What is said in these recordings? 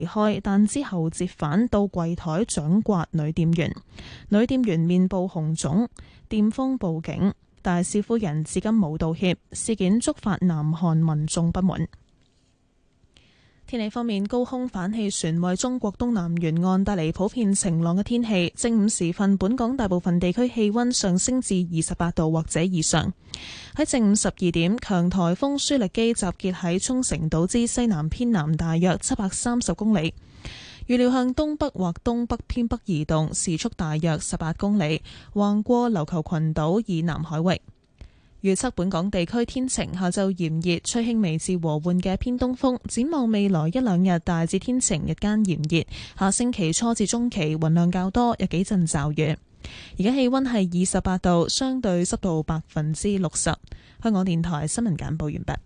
離開，但之後折返到櫃台掌摑女店員，女店員面部紅腫，店方報警，大使夫人至今冇道歉，事件觸發南韓民眾不滿。天氣方面，高空反氣旋為中國東南沿岸帶嚟普遍晴朗嘅天氣。正午時分，本港大部分地區氣溫上升至28度或者以上。喺正午12點，強颱風舒力基集結喺沖繩島之西南偏南大約730公里，預料向東北或東北偏北移動，時速大約18公里，橫過琉球群島以南海域。預測本港地區天晴，下晝炎熱，吹輕微至和緩嘅偏東風。展望未來一兩日大致天晴，日間炎熱。下星期初至中期雲量較多，有幾陣驟雨。而家氣溫係28度，相對濕度60%。香港電台新聞簡報完畢。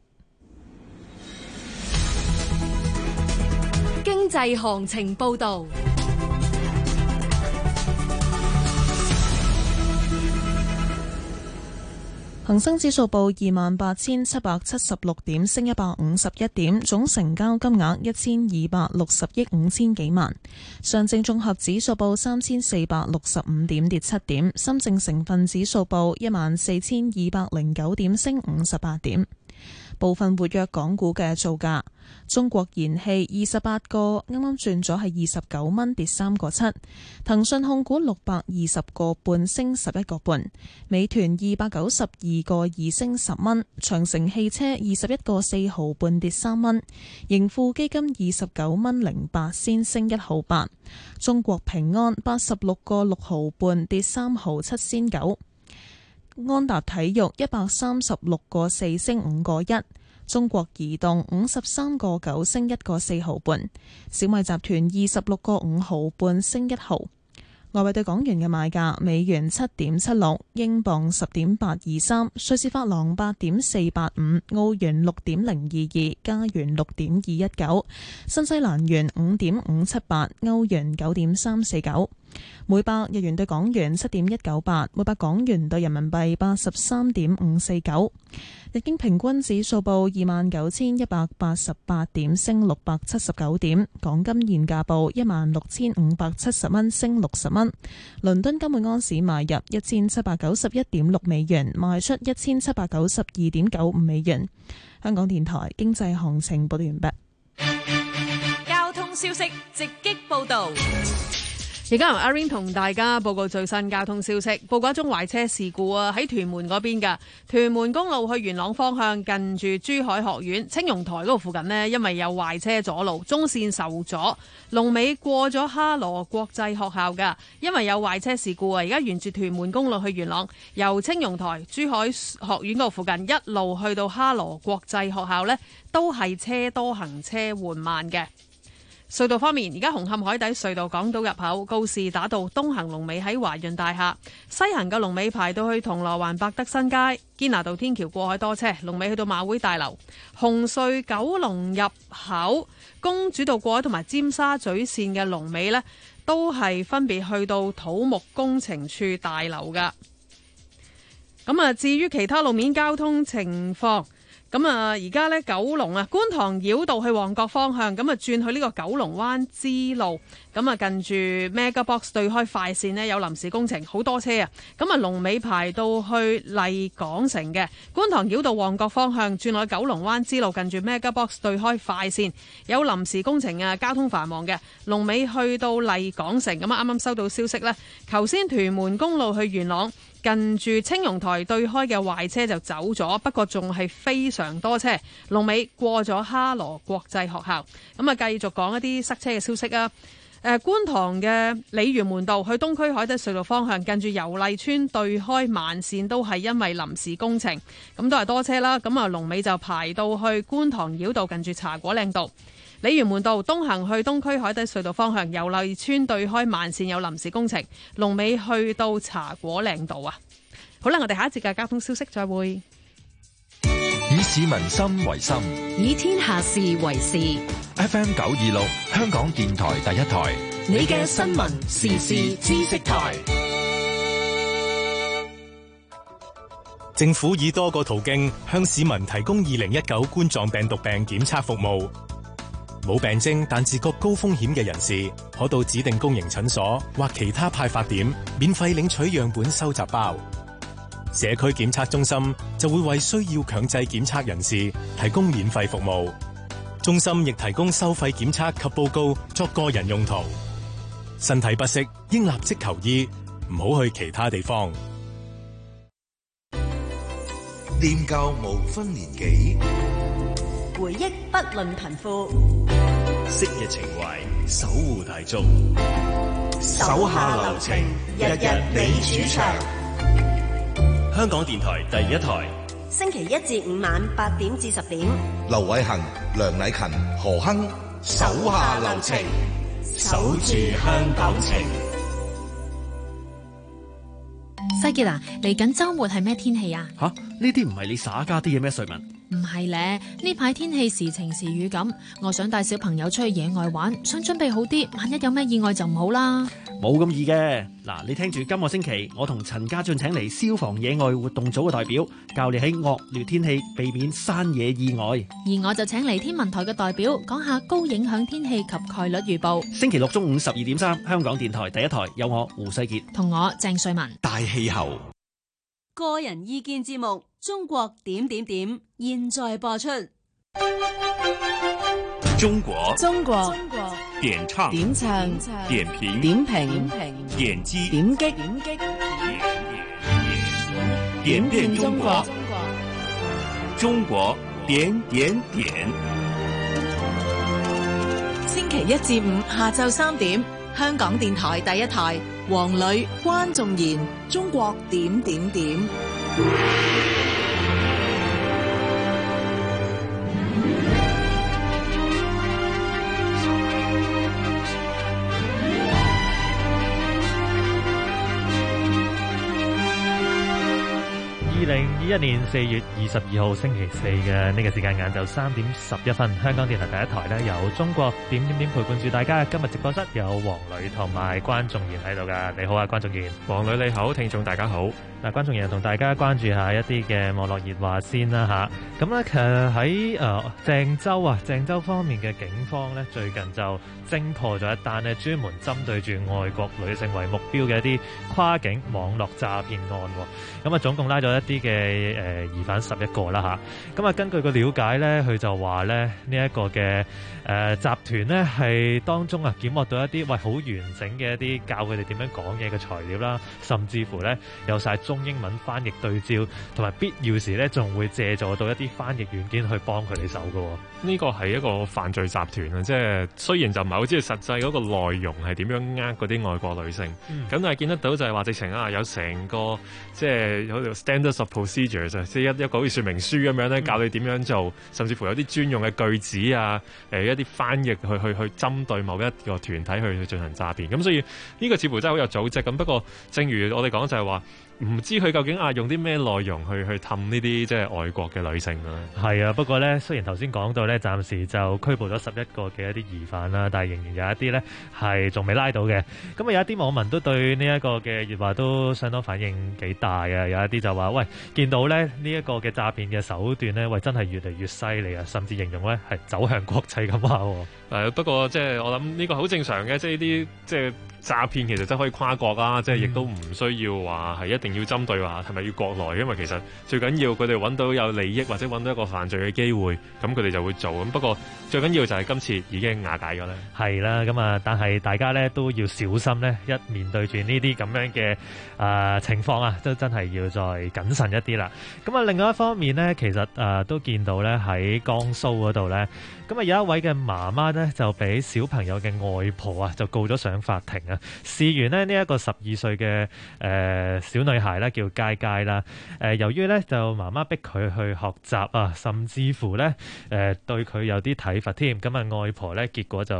經濟行情報道。 恒生指數報28,776點，升151點，總成交金額1260億5千幾萬。上證綜合指數報3465點，跌7點。深證成分指數報14,209點，升58點。部分活躍港股嘅造價：中國燃氣28個，啱啱轉咗係29蚊，跌3個7；騰訊控股620個半，升11個半；美團292個2，升10蚊；長城汽車21個4毫半，跌3蚊；盈富基金29蚊08仙，升1毫8；中國平安86個6毫半，跌3毫7仙9。安踏體育136個4，升5個1；中國移動53個9，升1個4毫半；小米集團26個5毫半，升1毫。外幣對港元嘅賣價：美元7.76，英鎊10.823，瑞士法郎8.485，澳元6.022，加元6.219，新西蘭元5.578，歐元9.349。每百日元對港元7.198，每百港元對人民幣83.549。日經平均指數報29,188點，升679點。港金現價報16,570蚊，升60蚊。倫敦金每安士買入1791.6美元，賣出1792.95美元。香港電台經濟行情報道完畢。 交通消息直擊報道。 而家由阿 Ring 同大家報告最新交通消息。報告一宗壞車事故啊，喺屯門嗰邊嘅屯門公路去元朗方向，近住珠海學院青榕台嗰度附近呢，因為有壞車阻路，中線受阻，龍尾過咗哈羅國際學校噶。因為有壞車事故啊，而家沿住屯門公路去元朗，由青榕台珠海學院嗰度附近一路去到哈羅國際學校呢，都係車多行車緩慢嘅。隧道方面，而家紅磡海底隧道港島入口告士打道東行龍尾喺華潤大廈，西行嘅龍尾排到去銅鑼灣百德新街，堅拿道天橋過海多車，龍尾去到馬會大樓。紅隧九龍入口公主道過海同埋尖沙咀線嘅龍尾呢，都係分別去到土木工程處大樓噶。咁啊，至於其他路面交通情況。咁啊，而家咧九龍啊，觀塘繞道去旺角方向，咁啊轉去呢個九龍灣支路，咁啊近住 Mega Box 對開快線呢，有臨時工程，好多車啊，咁啊龍尾排到去麗港城嘅觀塘繞道旺角方向，轉去九龍灣支路，近住 Mega Box 對開快線有臨時工程啊，交通繁忙嘅，龍尾去到麗港城。咁啊啱啱收到消息呢，頭先屯門公路去元朗，近住青榕台對開嘅壞車就走咗，不過仲係非常多車，龍尾過咗哈羅國際學校。咁啊，繼續講一啲塞車嘅消息啊！觀塘嘅鯉魚門道去東區海底隧道方向，近住油麗邨對開慢線都係因為臨時工程，咁都係多車啦。咁啊，龍尾就排到去觀塘繞道近住茶果嶺道。鯉魚門道東行去東區海底隧道方向，油麗邨對開慢線有臨時工程，龍尾去到茶果嶺道啊！好啦，我哋下一節嘅交通消息再會。 以市民心為心， 以天下事為事。 FM 926，香港電台第一台， 你嘅新聞時事知識台。 政府以多個途徑向市民提供2019冠狀病毒病檢測服務。 冇病徵但自覺高風險嘅人士，可到指定公營診所或其他派發點免費領取樣本收集包。社區檢測中心就會為需要強制檢測人士提供免費服務。中心亦提供收費檢測及報告作個人用途。身體不適應立即求醫，唔好去其他地方。 念舊無分年紀， 回憶不論貧富， 昔日情懷守護大眾， 手下留情，日日你主場。 香港電台第一台， 星期一至五晚8點至10點， 劉偉恒、梁禮勤、何亨，手下留情， 守住香港情。 西傑啊，嚟緊週末係咩天氣啊？ 吓，呢啲唔係你耍家啲嘢咩？瑞文， 唔係咧，呢排天氣時晴時雨咁，我想帶小朋友出去野外玩，想準備好啲，萬一有咩意外就唔好啦。 冇咁易嘅。嗱，你聽住今個星期，我同陳家俊請嚟消防野外活動組嘅代表，教你喺惡劣天氣避免山野意外。 而我就請嚟天文台嘅代表，講下高影響天氣及概率預報。 星期六中午12.3，香港電台第一台有我胡世傑同我鄭瑞文。 大氣候個人意見節目《中國點點點》現在播出。 中國點唱點評點擊點遍中國，中國點點點。 星期一至五下晝3點，香港電台第一台，黃磊、關仲賢，中國點點點。 2021年4月22號星期四嘅呢個時間晏晝3點11分，香港電台第一台咧由中國點點點陪伴住大家。今日直播室有黃磊同埋關仲賢喺度噶。你好啊，關仲賢。 黃磊你好，聽眾大家好。 嗱，關仲賢同大家關注下一啲嘅網絡熱話先啦吓。咁咧，其實喺鄭州方面嘅警方咧，最近就偵破咗一單咧專門針對住外國女性為目標嘅一啲跨境網絡詐騙案。咁啊，總共拉咗一啲嘅疑犯11個啦吓。咁啊，根據個了解咧，佢就話咧呢一個嘅集團咧係當中啊檢獲到一啲好完整嘅一啲教佢哋點樣講嘢嘅材料啦，甚至乎咧有晒中英文翻譯對照，同埋必要時咧仲會借助到一啲翻譯軟件去幫佢哋手㗎。 呢個係一個犯罪集團啊，即係雖然就唔係好知道實際嗰個內容係點樣嗰啲外國女性，咁但係見得到就係話直情有成個即係好似 standards of procedures， 即係一個好似說明書咁樣咧，教你點樣做，甚至乎有啲專用嘅句子啊，一啲翻譯去針對某一個團體去進行詐騙。咁所以呢個似乎真係好有組織。咁不過正如我哋講就係話，唔知佢究竟用啲咩內容去氹呢啲即係外國嘅女性啊？係啊，不過咧雖然頭先講到咧，暫時就拘捕咗11個嘅一啲疑犯啦，但係仍然有一啲咧係仲未拉到嘅。咁啊，有一啲網民都對呢一個嘅熱話都相當反應幾大啊！有一啲就話：喂，見到咧呢一個嘅詐騙嘅手段咧，喂真係越嚟越犀利啊！甚至形容咧係走向國際咁話。 不過即係我諗呢個好正常嘅，即係呢啲即係詐騙其實真係可以跨國啦，即係亦都唔需要話係一定要針對話係咪要國內，因為其實最緊要佢哋揾到有利益或者揾到一個犯罪嘅機會，咁佢哋就會做。咁不過最緊要就係今次已經瓦解咗咧。係啦，咁啊，但係大家咧都要小心咧，一面對住呢啲咁樣嘅情況啊，都真係要再謹慎一啲啦。咁啊，另外一方面咧，其實都見到咧喺江蘇嗰度咧，咁啊有一位嘅媽媽咧就俾小朋友嘅外婆啊就告咗上法庭啊。事緣呢，呢一個12歲嘅小女孩咧叫佳佳啦，由於咧就媽媽逼佢去學習啊，甚至乎咧對佢有啲體罰添，咁啊外婆咧結果就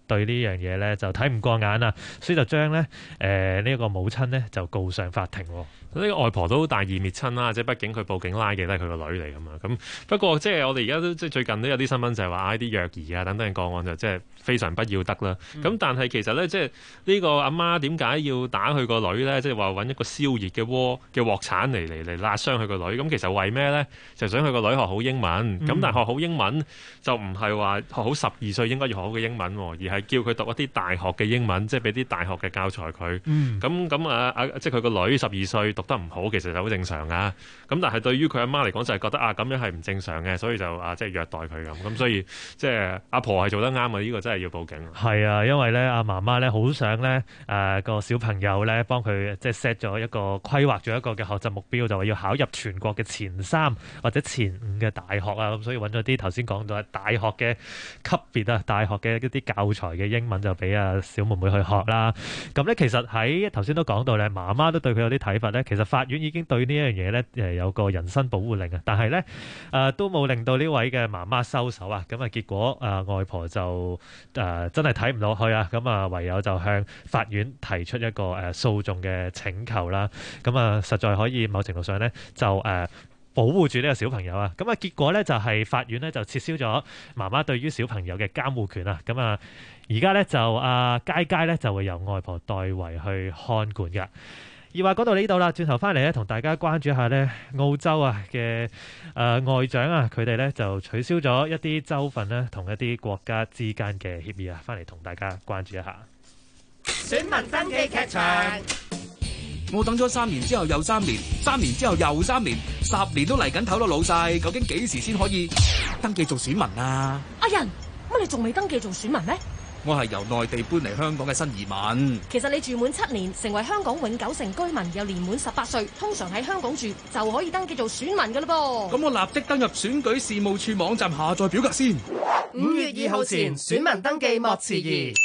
對呢樣嘢咧就睇唔過眼啦，所以就將咧呢個母親咧就告上法庭。 呢個外婆都大義滅親啦，即係畢竟佢報警拉嘅都係佢個女嚟㗎嘛。咁不過即係我哋而家都即係最近都有啲新聞就係話啲虐兒啊等等嘅個案就即係非常不要得啦。咁但係其實咧即係呢個阿媽點解要打佢個女咧？即係話揾一個燒熱嘅鑊鏟嚟辣傷佢個女。咁其實為咩咧？就想佢個女學好英文。咁但係學好英文就唔係話學好12歲應該要學好嘅英文，而係叫佢讀一啲大學嘅英文，即係俾啲大學嘅教材佢。咁即係佢個女12歲讀得唔好，其實就好正常噶。咁但係對於佢阿媽嚟講，就係覺得咁樣係唔正常嘅，所以就即係虐待佢咁。咁所以即係阿婆係做得啱啊！呢個真係要報警。 係啊，因為咧阿媽媽咧好想咧個小朋友咧幫佢即係 set 咗一個規劃咗一個嘅學習目標，就話要考入全國嘅前3或者前5嘅大學啊。咁所以揾咗啲頭先講到大學嘅級別啊，大學嘅一啲教材嘅英文就俾阿小妹妹去學啦。咁咧其實喺頭先都講到咧，媽媽都對佢有啲睇法咧。其實法院已經對呢一樣嘢咧有個人身保護令啊，但係咧都冇令到呢位嘅媽媽收手啊。咁啊結果外婆就真係睇唔落去啊。咁啊唯有就向法院提出一個訴訟嘅請求啦。咁啊實在可以某程度上咧就保護住呢個小朋友啊。咁啊結果咧就係法院咧就撤銷咗媽媽對於小朋友嘅監護權啊。咁啊而家咧就佳佳咧就會由外婆代為去看管㗎。而話講到呢度啦，轉頭翻嚟咧，同大家關注一下咧澳洲嘅外長啊，佢哋咧就取消咗一啲州份咧同一啲國家之間嘅協議啊，翻嚟同大家關注一下。 選民登記劇場，我等咗3年之後又3年，3年之後又3年，10年都嚟緊頭咯，老細，究竟幾時先可以登記做選民啊？ 阿仁，乜你仲未登記做選民咩？ 我係由內地搬嚟香港嘅新移民。 其實你住滿7年，成為香港永久性居民，又年滿18歲，通常喺香港住就可以登記做選民㗎喇噃。 咁我立即登入選舉事務處網站下載表格先。 5月2號前選民登記莫遲疑。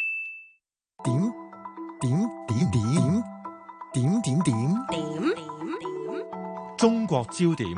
點中國焦點。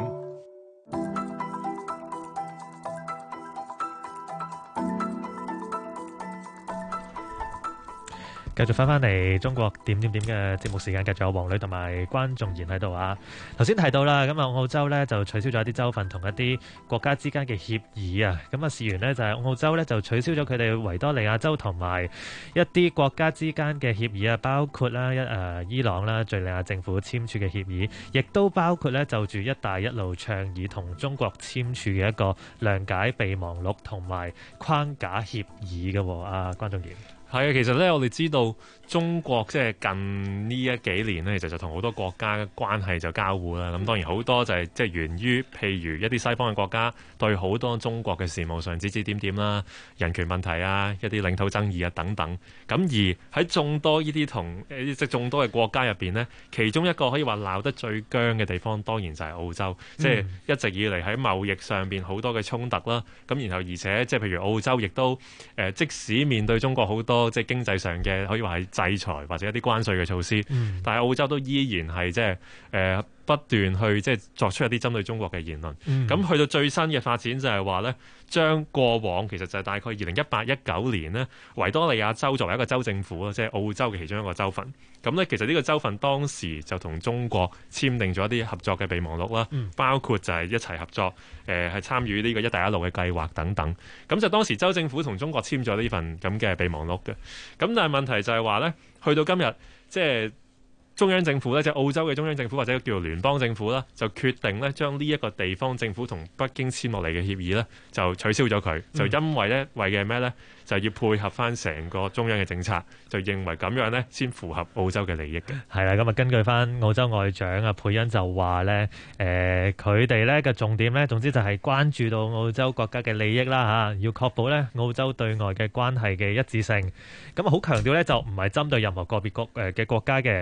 繼續翻嚟中國點點點嘅節目時間，繼續有黃女同埋關仲賢喺度啊！頭先提到啦，咁啊澳洲咧就取消咗一啲州份同一啲國家之間嘅協議啊！咁啊事緣呢，就係澳洲咧就取消咗佢哋維多利亞州同埋一啲國家之間嘅協議啊，包括啦伊朗啦、敍利亞政府簽署嘅協議，亦都包括咧就住一帶一路倡議同中國簽署嘅一個諒解備忘錄同埋框架協議嘅啊，關仲賢。 係啊，其實咧，我哋知道中國即係近呢幾年咧，其實就同好多國家嘅關係就交互啦。咁當然好多就係即係源於譬如一啲西方嘅國家對好多中國嘅事務上指指點點啦、人權問題啊、一啲領土爭議啊等等。咁而喺眾多呢啲即係眾多嘅國家入邊呢，其中一個可以話鬧得最僵嘅地方，當然就係澳洲。即係一直以嚟喺貿易上邊好多嘅衝突啦。咁然後而且即係譬如澳洲亦都即使面對中國好多即係經濟上嘅可以話係制裁或者一啲關稅嘅措施，但係澳洲都依然係即係不斷去即係作出一啲針對中國嘅言論。咁去到最新嘅發展就係話咧，將過往其實就係大概2018-19年呢，維多利亞州作為一個州政府啦，即係澳洲嘅其中一個州份。咁咧其實呢個州份當時就同中國簽訂咗一啲合作嘅備忘錄啦，包括就係一齊合作係參與呢個一帶一路嘅計劃等等。咁就當時州政府同中國簽咗呢份咁嘅備忘錄嘅。咁但係問題就係話咧，去到今日即係中央政府咧，即係澳洲嘅中央政府或者叫做聯邦政府啦，就決定咧將呢一個地方政府同北京簽落嚟嘅協議咧，就取消咗佢。就因為咧，為嘅咩咧？就要配合翻成個中央嘅政策，就認為咁樣咧先符合澳洲嘅利益嘅。 係啦，咁啊根據翻澳洲外長啊佩恩就話咧，佢哋咧嘅重點咧，總之就係關注到澳洲國家嘅利益啦嚇，要確保咧澳洲對外嘅關係嘅一致性。咁啊好強調咧，就唔係針對任何個別嘅國家嘅。咁啊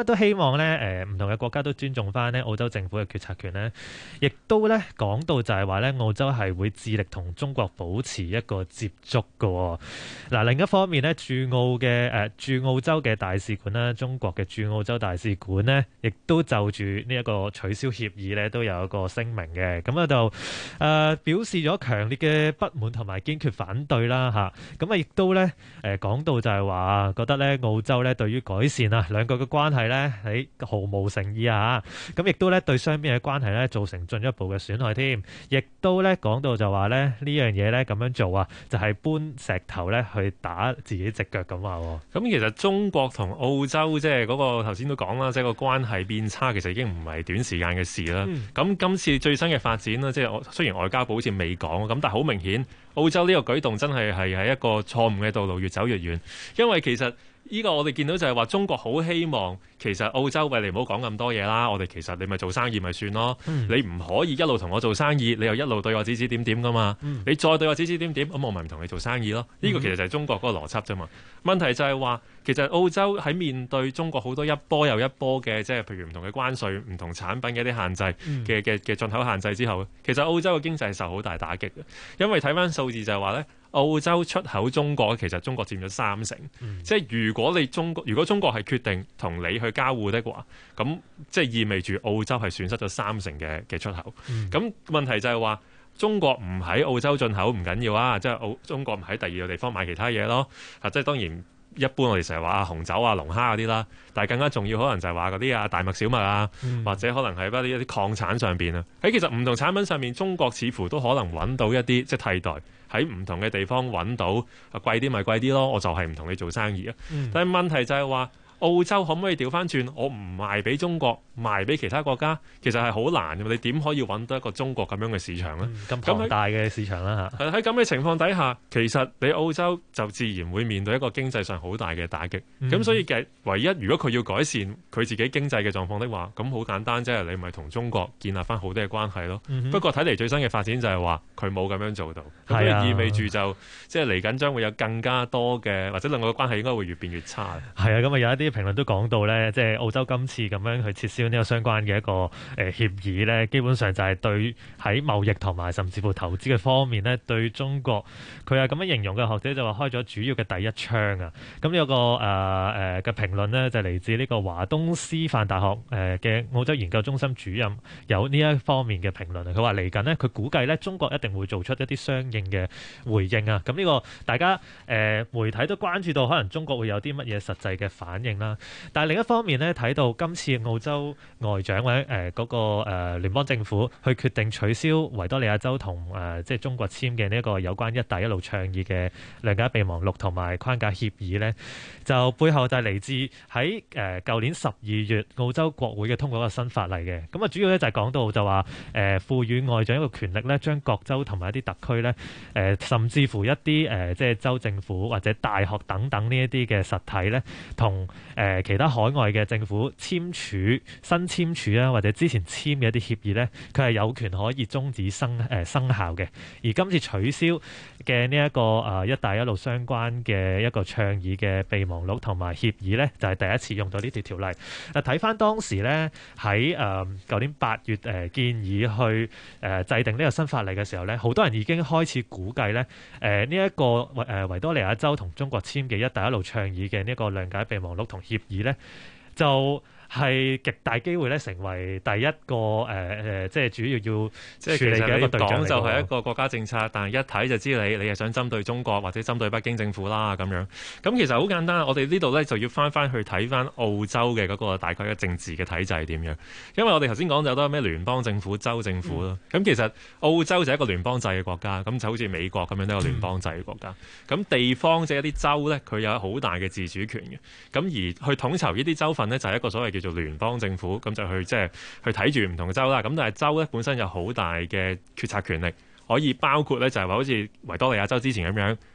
都希望咧唔同嘅國家都尊重翻咧澳洲政府嘅決策權咧，亦都咧講到就係話咧澳洲係會致力同中國保持一個接觸嘅。嗱，另一方面咧駐澳洲嘅大使館啦，中國嘅駐澳洲大使館呢，亦都就住呢一個取消協議咧都有一個聲明嘅，咁啊就表示咗強烈嘅不滿同埋堅決反對啦嚇。咁啊亦都咧講到就係話覺得咧澳洲咧對於改善兩國嘅關係咧係毫無誠意啊，咁亦都咧對雙邊嘅關係咧造成進一步嘅損害添，亦都咧講到就話咧呢樣嘢咧咁樣做啊，就係搬石頭咧去打自己隻腳咁話。 咁其實中國同澳洲即係嗰個頭先都講啦，即係個關係變差，其實已經唔係短時間嘅事啦。咁今次最新嘅發展啦，即係雖然外交部好似未講，咁但係好明顯澳洲呢個舉動真係喺一個錯誤嘅道路越走越遠，因為其實呢個我哋見到就係話中國好希望其實澳洲喂，你唔好講咁多嘢啦，我哋其實你咪做生意咪算咯，你唔可以一路同我做生意，你又一路對我指指點點噶嘛，你再對我指指點點，咁我咪唔同你做生意咯。呢個其實就係中國嗰個邏輯啫嘛。問題就係話其實澳洲喺面對中國好多一波又一波嘅即係譬如唔同嘅關稅、唔同產品嘅一啲限制嘅進口限制之後，其實澳洲嘅經濟係受好大打擊嘅，因為睇翻數字就係話咧，澳洲出口中國其實中國佔咗30%，即係如果中國係決定同你去交互的話，咁即係意味住澳洲係損失咗30%嘅出口。咁問題就係話中國唔喺澳洲進口唔緊要啊，即係中國唔喺第二個地方買其他嘢咯。即係當然一般我哋成日話紅酒啊、龍蝦嗰啲啦，但係更加重要可能就係話嗰啲大麥、小麥啊，或者可能係一啲礦產上邊啊。喺其實唔同產品上面，中國似乎都可能揾到一啲即係替代，喺唔同嘅地方揾到貴啲咪貴啲咯，我就係唔同你做生意啊。但係問題就係話澳洲可唔可以調翻轉？我唔賣俾中國，賣俾其他國家，其實係好難嘅。你點可以揾到一個中國咁樣嘅市場呢？ 咁龐大嘅市場啦嚇。 喺咁嘅情況底下，其實你澳洲就自然會面對一個經濟上好大嘅打擊。咁所以嘅唯一，如果佢要改善佢自己經濟嘅狀況的話，咁好簡單啫，你咪同中國建立翻好啲嘅關係咯。不過睇嚟最新嘅發展就係話佢冇咁樣做到，咁意味住就即係嚟緊將會有更加多嘅，或者兩個關係應該會越變越差。 係啊，咁啊有一啲評論都講到咧，即係澳洲今次咁樣去撤銷呢個相關嘅一個協議咧，基本上就係對喺貿易同埋甚至乎投資嘅方面咧，對中國佢係咁樣形容嘅學者就話開咗主要嘅第一槍啊！咁有個嘅評論呢，就嚟自呢個華東師範大學嘅澳洲研究中心主任有呢一方面嘅評論啊。佢話嚟緊呢，佢估計咧中國一定會做出一啲相應嘅回應啊！咁呢個大家媒體都關注到，可能中國會有啲乜嘢實際嘅反應啦。但係另一方面咧，睇到今次澳洲外長或者嗰個聯邦政府去決定取消維多利亞州同即係中國簽嘅呢一個有關一帶一路倡議嘅諒解備忘錄同埋框架協議咧，就背後就係嚟自喺舊年12月澳洲國會嘅通過一個新法例嘅。咁啊，主要咧就係講到就話賦予外長一個權力咧，將各州同埋一啲特區咧甚至乎一啲即係州政府或者大學等等呢一啲嘅實體咧，同其他海外嘅政府新簽署啊，或者之前簽嘅一啲協議咧，佢係有權可以終止生效嘅。而今次取消嘅呢一個一帶一路相關嘅一個倡議嘅備忘錄同埋協議咧，就係第一次用到呢條條例。睇翻當時咧喺舊年8月建議去制定呢個新法例嘅時候咧，好多人已經開始估計咧呢一個維多利亞州同中國簽嘅一帶一路倡議嘅呢一個諒解備忘錄同協議咧，就係極大機會咧成為第一個即係主要要處理嘅一個對象嚟嘅。 講就係一個國家政策，但係一睇就知你係想針對中國或者針對北京政府啦咁樣。咁其實好簡單，我哋呢度咧就要翻去睇翻澳洲嘅嗰個大概嘅政治嘅體制係點樣。因為我哋頭先講就有多咩聯邦政府、州政府咯。咁其實澳洲就係一個聯邦制嘅國家，咁就好似美國咁樣都有聯邦制嘅國家。咁地方即係一啲州咧，佢有好大嘅自主權嘅。咁而去統籌呢啲州份呢，就係一個所謂叫做聯邦政府，咁就去即係去睇住唔同嘅州啦。咁但係州咧本身有好大嘅決策權力，可以包括咧就係話好似維多利亞州之前咁樣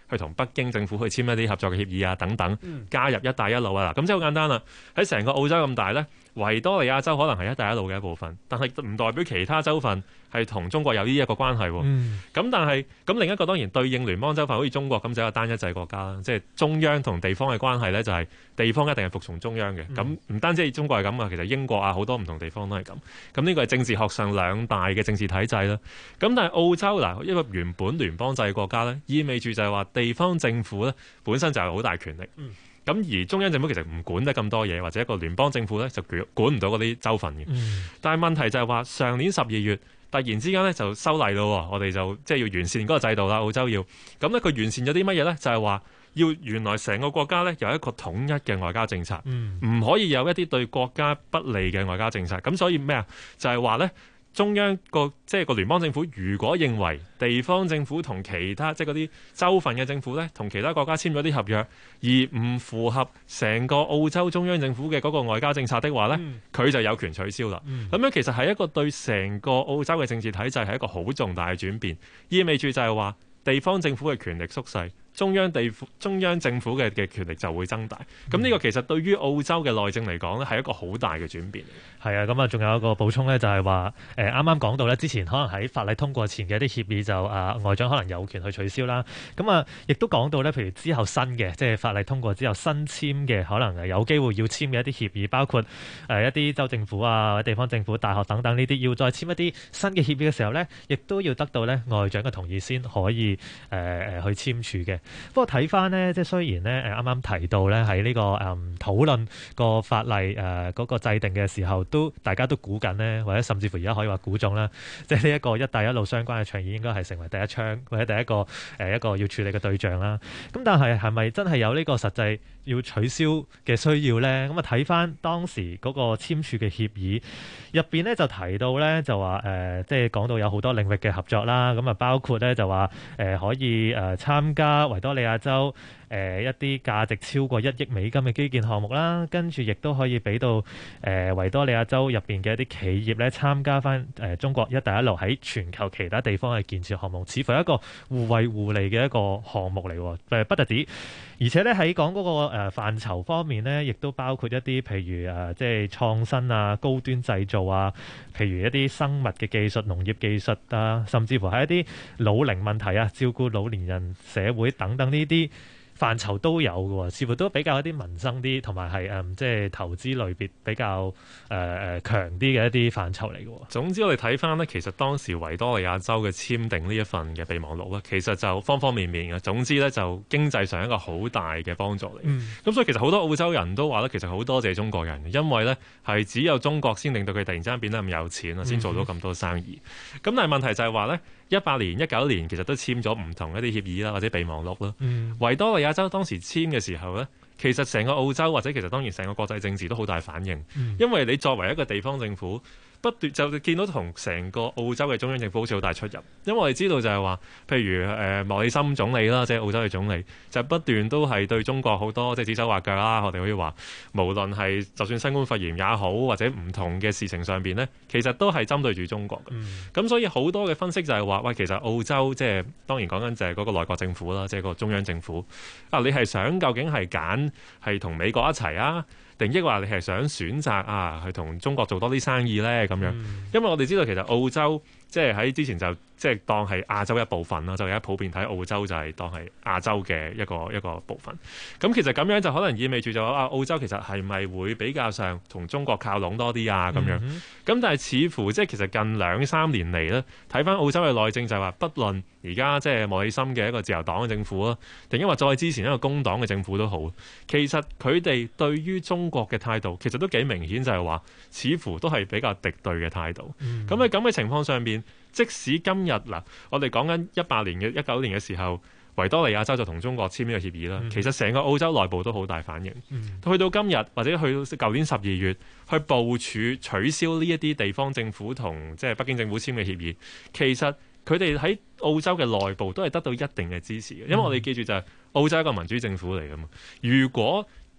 去同北京政府去簽一啲合作嘅協議啊等等，加入一帶一路啊。咁即係好簡單啦。喺成個澳洲咁大呢，維多利亞州可能係一帶一路嘅一部分，但係唔代表其他州份係同中國有呢一個關係。咁但係另一個當然對應聯邦州份，好似中國咁就係一個單一制國家啦。即係中央同地方嘅關係呢，就係地方一定係服從中央嘅。咁唔單止係中國係咁啊，其實英國啊好多唔同地方都係咁。咁呢個係政治學上兩大嘅政治體制啦。咁但係澳洲嗱，一個原本聯邦制國家呢，意味住就係話地方政府呢本身就係好大權力。咁而中央政府其實唔管得咁多嘢，或者一個聯邦政府呢就管唔到嗰啲州份嘅。但係問題就係話上年12月突然之間呢就修例咯，我哋就即係要完善嗰個制度啦。澳洲要咁呢，佢完善咗啲乜嘢呢？就係話要原來成個國家呢有一個統一嘅外交政策，唔可以有一啲對國家不利嘅外交政策。咁所以咩啊？就係話呢。中央即係個聯邦政府，如果認為地方政府同其他即係嗰啲州份嘅政府呢，同其他國家簽咗啲合約，而唔符合成個澳洲中央政府嘅嗰個外交政策的話呢，佢就有權取消啦。咁樣其實係一個對成個澳洲嘅政治體制係一個好重大嘅轉變，意味住就係話地方政府嘅權力縮細。中央政府嘅權力就會增大，咁呢個其實對於澳洲嘅內政嚟講呢係一個好大嘅轉變。 係啊，咁啊，仲有一個補充呢，就係話啱啱講到呢，之前可能喺法例通過前嘅一啲協議就外長可能有權去取消啦。咁啊，亦都講到呢，譬如之後新嘅即係法例通過之後新簽嘅可能有機會要簽嘅一啲協議，包括一啲州政府啊、或者地方政府、大學等等呢啲，要再簽一啲新嘅協議嘅時候呢，亦都要得到呢外長嘅同意先可以去簽署嘅。不過睇翻呢，即係雖然呢啱啱提到呢喺呢個討論個法例嗰個制定嘅時候，大家都估緊呢，或者甚至乎而家可以話估中啦，即係呢一個一帶一路相關嘅倡議應該係成為第一槍或者第一個一個要處理嘅對象啦。咁但係係咪真係有呢個實際要取消嘅需要呢？咁啊睇翻當時嗰個簽署嘅協議入邊呢，就提到呢，就話即係講到有好多領域嘅合作啦。咁啊包括呢，就話可以參加維多利亞州一啲價值超過1億美金嘅基建項目啦，跟住亦都可以俾到維多利亞州入邊嘅一啲企業咧參加翻中國一帶一路喺全球其他地方嘅建設項目，似乎係一個互惠互利嘅一個項目嚟。不特止，而且咧喺講嗰個範疇方面呢，亦都包括一啲譬如即係創新啊、高端製造啊，譬如一啲生物嘅技術、農業技術啊，甚至乎係一啲老齡問題啊、照顧老年人社會等等呢啲範疇都有嘅，似乎都比較一啲民生啲，同埋係即係投資類別比較強啲嘅一啲範疇嚟嘅。 總之我哋睇翻呢，其實當時維多利亞州嘅簽訂呢一份嘅備忘錄呢，其實就方方面面嘅。總之呢，就經濟上一個好大嘅幫助嚟。咁所以其實好多澳洲人都話呢，其實好多謝中國人，因為呢係只有中國先令到佢突然之間變得咁有錢啊，先做到咁多生意。咁但係問題就係話呢，18年、19年其實都簽咗唔同一啲協議啦，或者備忘錄啦。維多利亞州當時簽嘅時候呢，其實成個澳洲或者其實當然成個國際政治都好大反應，因為你作為一個地方政府，不斷就見到同成個澳洲嘅中央政府好似好大出入。因為我哋知道就係話，譬如莫里森總理啦，即係澳洲嘅總理，就不斷都係對中國好多即係指手畫腳啦。我哋可以話，無論係就算新冠肺炎也好，或者唔同嘅事情上邊呢，其實都係針對住中國嘅。咁所以好多嘅分析就係話，喂，其實澳洲即係當然講緊就係嗰個內閣政府啦，即係個中央政府啊，你係想究竟係揀係同美國一齊啊，定抑或你係想選擇啊去同中國做多啲生意呢？咁樣？因為我哋知道其實澳洲即係喺之前就即係當係亞洲一部分啦，就而家普遍睇澳洲就係當係亞洲嘅一個部分。咁其實咁樣就可能意味住就話澳洲其實係咪會比較上同中國靠攏多啲啊咁樣？咁但係似乎即係其實近2-3年嚟咧，睇翻澳洲嘅內政就係話，不論而家即係莫里森嘅一個自由黨嘅政府啦，定因為再之前一個工黨嘅政府都好，其實佢哋對於中國嘅態度其實都幾明顯，就係話似乎都係比較敵對嘅態度。咁喺咁嘅情況上邊，即使今日嗱，我哋講緊18年嘅19年嘅時候，維多利亞州就同中國簽呢個協議啦。其實成個澳洲內部都好大反應。去到今日或者去到舊年12月，去部署取消呢一啲地方政府同即係北京政府簽嘅協議，其實佢哋喺澳洲嘅內部都係得到一定嘅支持嘅。因為我哋記住就係澳洲係一個民主政府嚟㗎嘛。如果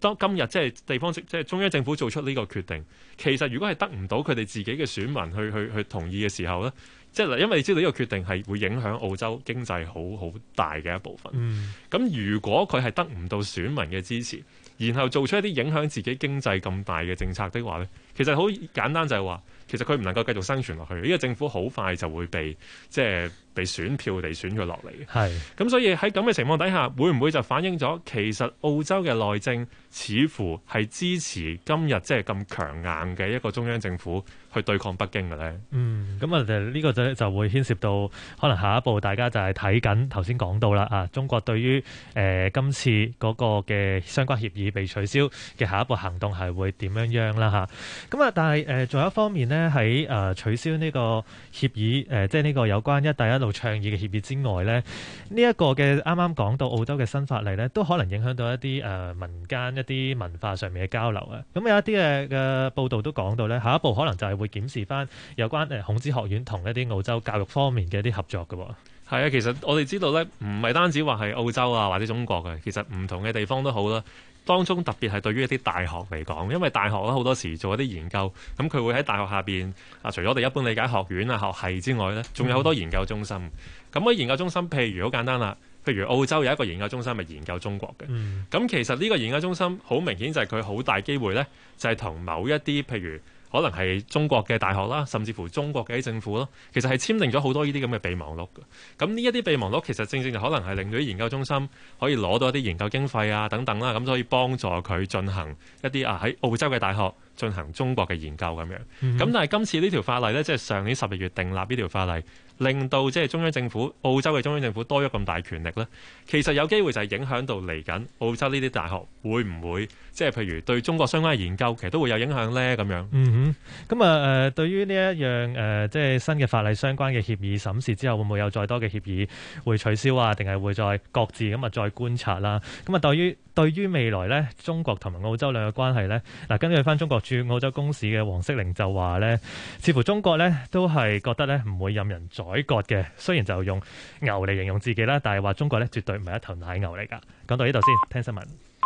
當今日即係地方即係中央政府做出呢個決定，其實如果係得唔到佢哋自己嘅選民去同意嘅時候咧，即係因為你知道呢個決定係會影響澳洲經濟好大嘅一部分。咁如果佢係得唔到選民嘅支持，然後做出一啲影響自己經濟咁大嘅政策的話咧，其實好簡單就係話，其實佢唔能夠繼續生存落去。呢個政府好快就會被選票地選咗落嚟。係咁，所以喺咁嘅情況底下，會唔會就反映咗其實澳洲嘅內政似乎係支持今日即係咁強硬嘅一個中央政府去對抗北京嘅咧？ 咁啊，呢個就會牽涉到可能下一步大家就係睇緊頭先講到啦啊，中國對於今次嗰個嘅相關協議被取消嘅下一步行動係會點樣啦嚇？咁啊，但係仲有一方面呢，喺取消呢個協議即係呢個有關一帶一路倡議嘅協議之外呢，呢一個嘅啱啱講到澳洲嘅新法例呢，都可能影響到一啲民間一啲文化上面嘅交流啊。咁有一啲嘅報道都講到呢，下一步可能就係會檢視翻有關孔子學院同一啲澳洲教育方面嘅一啲合作嘅。 係啊，其實我哋知道呢，唔係單止話係澳洲啊或者中國嘅，其實唔同嘅地方都好啦。當中特別係對於一啲大學嚟講，因為大學咧好多時做一啲研究，咁佢會喺大學下邊除咗我哋一般理解學院啊學系之外呢，仲有好多研究中心。咁喺研究中心，譬如好簡單啦，譬如澳洲有一個研究中心係研究中國嘅。咁其實呢個研究中心好明顯就係佢好大機會呢，就係同某一啲譬如可能係中國嘅大學啦，甚至乎中國嘅啲政府咯，其實係簽訂咗好多呢啲咁嘅備忘錄嘅。咁呢一啲備忘錄其實正正就可能係令到啲研究中心可以攞到一啲研究經費啊等等啦，咁所以幫助佢進行一啲喺澳洲嘅大學進行中國嘅研究咁樣。咁但係今次呢條法例呢，即係上年12月訂立呢條法例，令到即係中央政府澳洲嘅中央政府多咗咁大權力呢，其實有機會就係影響到嚟緊澳洲呢啲大學會唔會即係譬如對中國相關嘅研究其實都會有影響呢咁樣。 咁啊對於呢一樣即係新嘅法例相關嘅協議審視之後，會唔會有再多嘅協議會取消啊？定係會再各自咁啊再觀察啦？咁啊對於未來呢，中國同埋澳洲兩個關係呢，嗱根據翻中國駐澳洲公使嘅黃色玲就話呢，似乎中國呢都係覺得呢唔會任人宰割嘅，雖然就用牛嚟形容自己啦，但係話中國呢絕對唔係一頭奶牛嚟㗎。講到呢度先，聽新聞。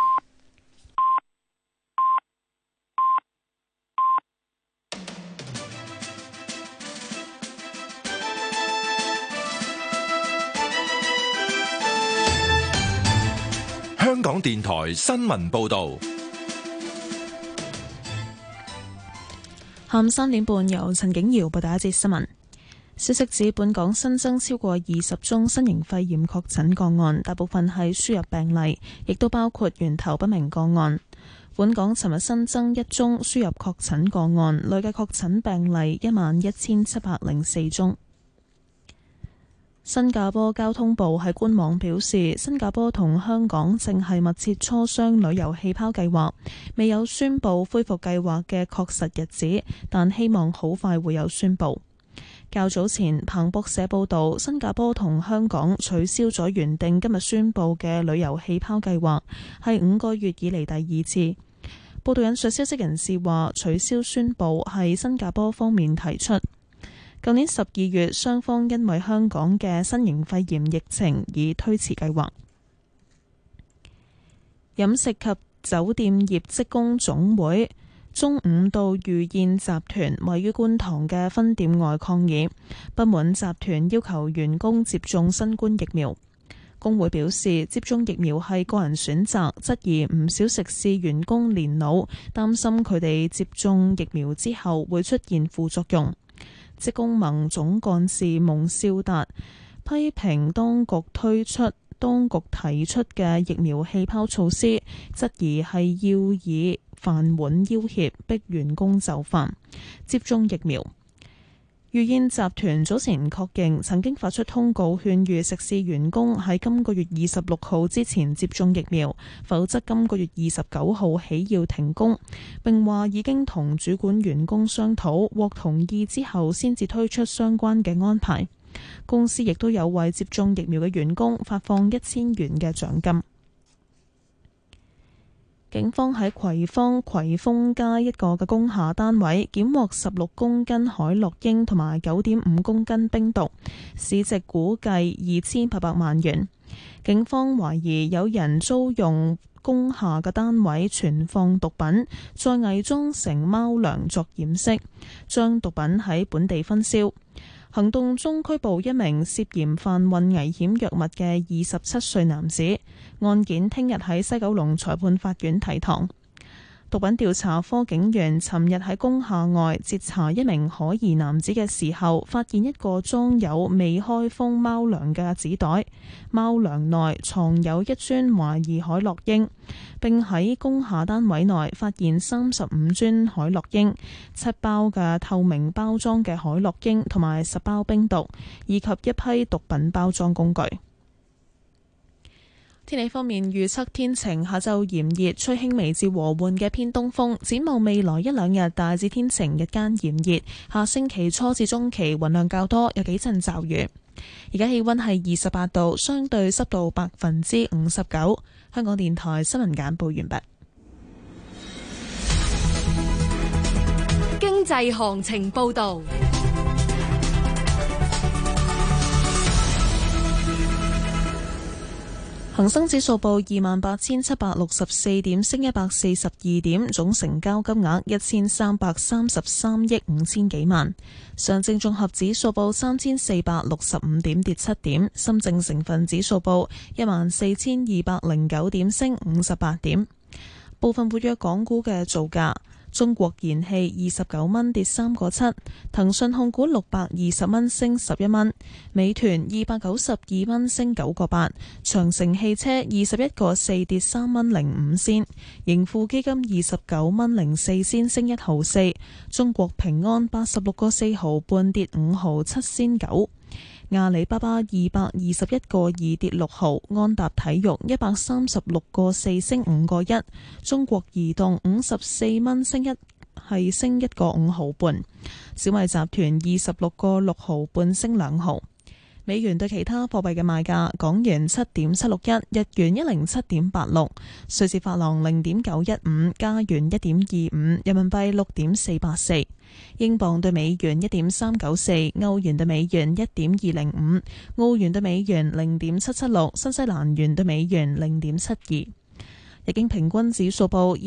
香港電台新聞報導， 下午3點半由陳景瑤報道一節新聞。消息指，本港新增超過20宗新型肺炎確診個案，大部分係輸入病例，亦都包括源頭不明個案。本港尋日新增1宗輸入確診個案，累計確診病例11,704宗。新加坡交通部喺官網表示，新加坡同香港正係密切磋商旅遊氣泡計劃，未有宣布恢復計劃嘅確實日子，但希望好快會有宣布。較早前，彭博社報道，新加坡同香港取消咗原定今日宣布嘅旅遊氣泡計劃，係5個月以嚟第2次。報道引述消息人士話，取消宣布係新加坡方面提出。舊年12月，雙方因為香港嘅新型肺炎疫情而推遲計劃。飲食及酒店業職工總會中午到御宴集團位於觀塘嘅分店外抗議，不滿集團要求員工接種新冠疫苗。工會表示，接種疫苗係個人選擇，質疑唔少食肆員工年老，擔心佢哋接種疫苗之後會出現副作用。職工盟總幹事蒙兆達批評當局提出嘅疫苗氣泡措施，質疑係要以飯碗要挾逼員工就範接種疫苗。御宴集團早前確認曾經發出通告勸喻食肆員工喺今個月26號之前接種疫苗，否則今個月29號起要停工。並話已經同主管員工商討，獲同意之後先至推出相關嘅安排。公司亦都有為接種疫苗嘅員工發放1000元嘅獎金。警方喺葵豐街一個嘅工廈單位檢獲16公斤海洛因同埋9.5公斤冰毒，市值估計2800萬元。 警方懷疑有人租用工廈嘅單位存放毒品，再偽裝成貓糧作掩飾，將毒品喺本地分銷。行動中拘捕一名涉嫌販運危險藥物嘅27歲男子，案件聽日喺西九龍裁判法院提堂。毒品調查科警員尋日喺工廈外截查一名可疑男子嘅時候，發現一個裝有未開封貓糧嘅紙袋，貓糧內藏有一樽懷疑海洛因，並喺工廈單位內發現35樽海洛因、7包嘅透明包裝嘅海洛因同埋10包冰毒，以及一批毒品包裝工具。天氣方面，預測天晴，下晝炎熱，吹輕微至和緩嘅偏東風。展望未來一兩日，大致天晴，日間炎熱。下星期初至中期雲量較多，有幾陣驟雨。而家氣溫係28度，相對濕度59%。香港電台新聞簡報完畢。 經濟行情報道。 恒生指數報28,764點，升142點，總成交金額1333億5千幾萬。上證綜合指數報3465點，跌7點。深證成分指數報14,209點，升58點。部分活躍港股嘅造價。中國燃氣29蚊跌3個7，騰訊控股620蚊升11蚊，美團292蚊升9個8，長城汽車21個4跌3蚊05仙，盈富基金29蚊04仙升1毫4，中國平安86個4毫半跌5毫7仙9。阿里巴巴221個2跌6毫，安踏體育136個4升5個1，中國移動54蚊升1個5毫半，小米集團26個6毫半升2毫。美元對其他貨幣嘅賣價：港元7.761，日元107.86，瑞士法郎0.915，加元1.25，人民幣6.484，英鎊對美元1.394，歐元對美元1.205，澳元對美元0.776，新西蘭元對美元0.72。日經平均指數報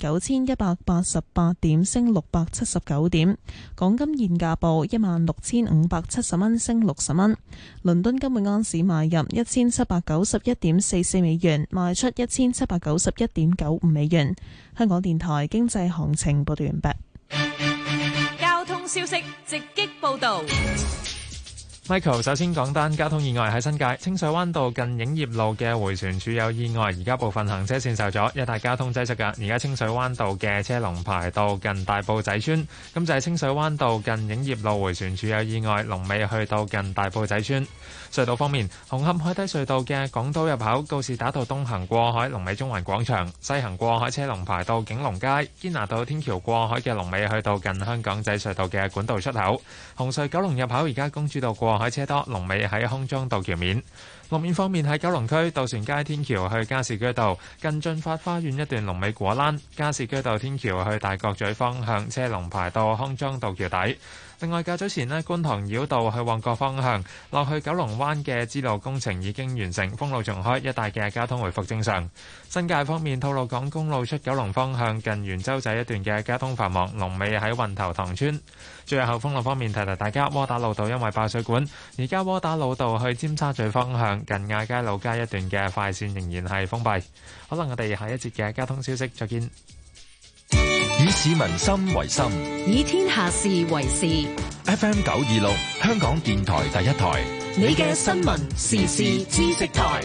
29,188點，升679點。港金現價報16,570蚊，升60蚊。倫敦金每盎司買入1791.44美元，賣出1791.95美元。香港電台經濟行情報道完畢。 交通消息直擊報道。 Michael 首先講單交通意外，喺新界清水灣道近影業路嘅迴旋處有意外，而家部分行車線受阻，一帶交通擠塞㗎。而家清水灣道嘅車龍排到近大埔仔村，咁就係清水灣道近影業路迴旋處有意外，龍尾去到近大埔仔村。隧道方面，紅磡海底隧道嘅港島入口告士打道東行過海，龍尾中環廣場；西行過海車龍排到景隆街。堅拿道天橋過海嘅龍尾去到近香港仔隧道嘅管道出口。紅隧九龍入口而家公主道過海車多，龍尾喺康莊道橋面。路面方面，喺九龍區渡船街天橋去加士居道近駿發花園一段龍尾果欄，加士居道天橋去大角咀方向車龍排到康莊道橋底。另外，較早前呢，觀塘繞道去旺角方向落去九龍灣嘅支路工程已經完成，封路重開，一帶嘅交通回復正常。新界方面，吐露港公路出九龍方向近元洲仔一段嘅交通繁忙，龍尾喺運頭塘村。最後封路方面，提提大家，窩打老道因為爆水管，而家窩打老道去尖沙咀方向近亞皆老街一段嘅快線仍然係封閉。可能我哋下一節嘅交通消息再見。 以市民心為心， 以天下事為事。 FM 926，香港電台第一台， 你嘅新聞時事知識台。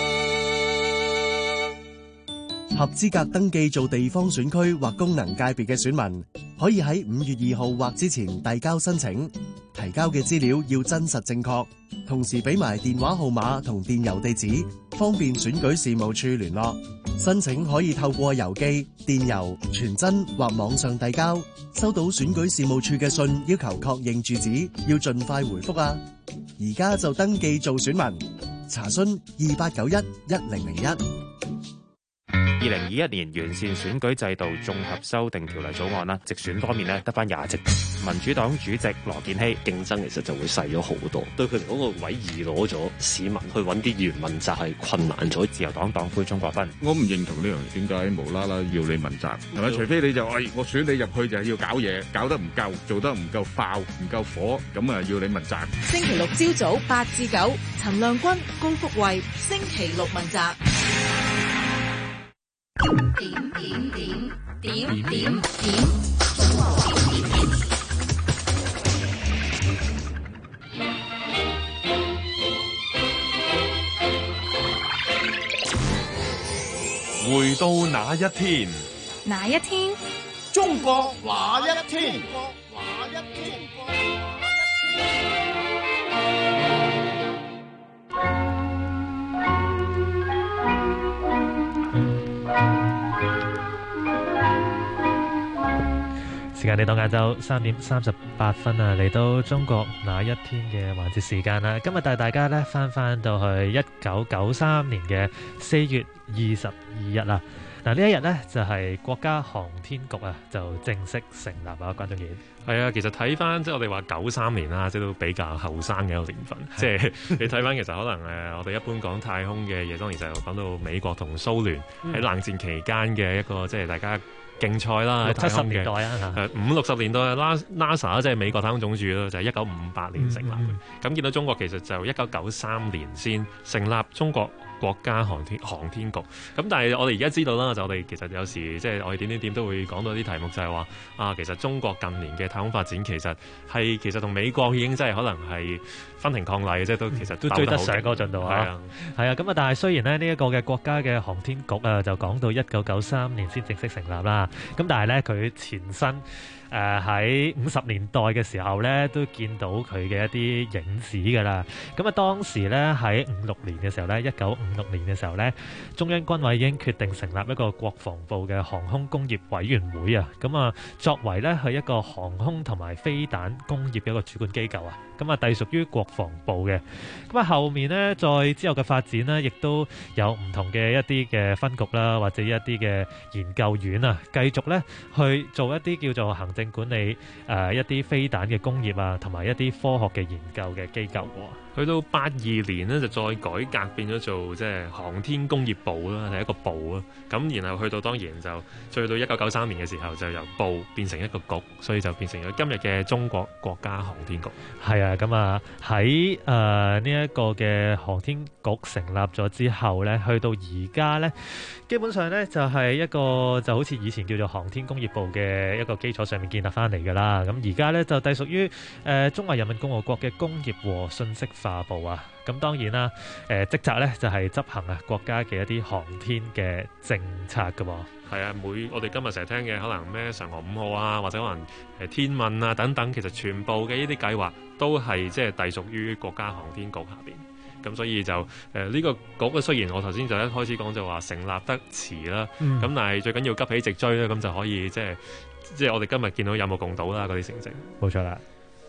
合資格登記做地方選區或功能界別嘅選民，可以喺5月2號或之前遞交申請，提交嘅資料要真實正確，同時俾埋電話號碼同電郵地址，方便選舉事務處聯絡。申請可以透過郵寄、電郵、傳真或網上遞交。收到選舉事務處嘅信要求確認住址，要盡快回覆啊！而家就登記做選民，查詢2891-1001。 2021年完善選舉制度綜合修訂條例草案啦，直選方面咧得返20席。 民主黨主席羅健熙， 競爭其實就會細咗好多，對佢哋嗰個位移攞咗，市民去揾啲議員問責係困難咗。 自由黨黨魁鍾國斌， 我唔認同呢樣，點解無啦啦要你問責？係咪？除非你就我選你入去就係要搞嘢，搞得唔夠，做得唔夠爆，唔夠火，咁啊要你問責。 星期六朝早8至9，陳亮君、高福慧，星期六問責。點。 回到那一天， 哪一天？ 中國那一天？ 時間嚟到晏晝3點38分啊，嚟到中國那一天嘅環節時間啦。今日帶大家咧翻到去1993年嘅4月22日啦。嗱，呢一日呢，就係國家航天局啊，就正式成立啊，關仲賢。 係啊，其實睇翻即係我哋話93年啦，即係都比較後生嘅一個年份。即係你睇翻其實可能我哋一般講太空嘅嘢，當然就講到美國同蘇聯喺冷戰期間嘅一個即係大家競賽啦，60、70年代啊，50、60年代 NASA 即係美國太空總署咯，就係1958年成立嘅。咁見到中國其實就1993年先成立中國國家航天局。咁但係我哋而家知道啦，就我哋其實有時即係我哋點都會講到啲題目，就係話其實中國近年嘅太空發展其實同美國已經真係可能係分庭抗禮嘅，即係都其實都追得上嗰個進度啊。係啊，咁啊，但係雖然咧呢一個嘅國家嘅航天局啊，就講到1993年先正式成立啦。咁但係咧佢前身喺50年代嘅時候咧，都見到佢嘅一啲影子㗎啦。咁啊，當時咧喺56年嘅時候咧，1956年嘅時候咧，中央軍委已經決定成立一個國防部嘅航空工業委員會啊。咁啊，作為咧係一個航空同埋飛彈工業嘅一個主管機構啊。咁啊，隸屬於國防部嘅。咁啊，後面咧再之後嘅發展呢，亦都有唔同嘅一啲嘅分局啦，或者一啲嘅研究院啊，繼續咧去做一啲叫做行政管理一啲飛彈嘅工業啊，同埋一啲科學嘅研究嘅機構。 去到82年呢，就再改革變咗做即係航天工業部啦，係一個部啊。咁然後去到當然就去到1993年嘅時候，就由部變成一個局，所以就變成咗今日嘅中國國家航天局。 係啊，咁啊喺呢一個嘅航天局成立咗之後呢，去到而家呢，基本上呢就係一個就好似以前叫做航天工業部嘅一個基礎上面建立翻嚟㗎啦。咁而家呢，就隸屬於中華人民共和國嘅工業和信息化部啊。咁當然啦，職責呢就係執行國家嘅一啲航天嘅政策㗎喎。 係啊，我哋今日成日聽嘅可能咩嫦娥5號啊，或者可能天問啊等等，其實全部嘅呢啲計劃都係即係隸屬於國家航天局下邊。咁所以就呢個局雖然我頭先就一開始講就話成立得遲啦，咁但係最緊要急起直追咧，咁就可以即係我哋今日見到有目共睹啦嗰啲成績。 冇錯啦。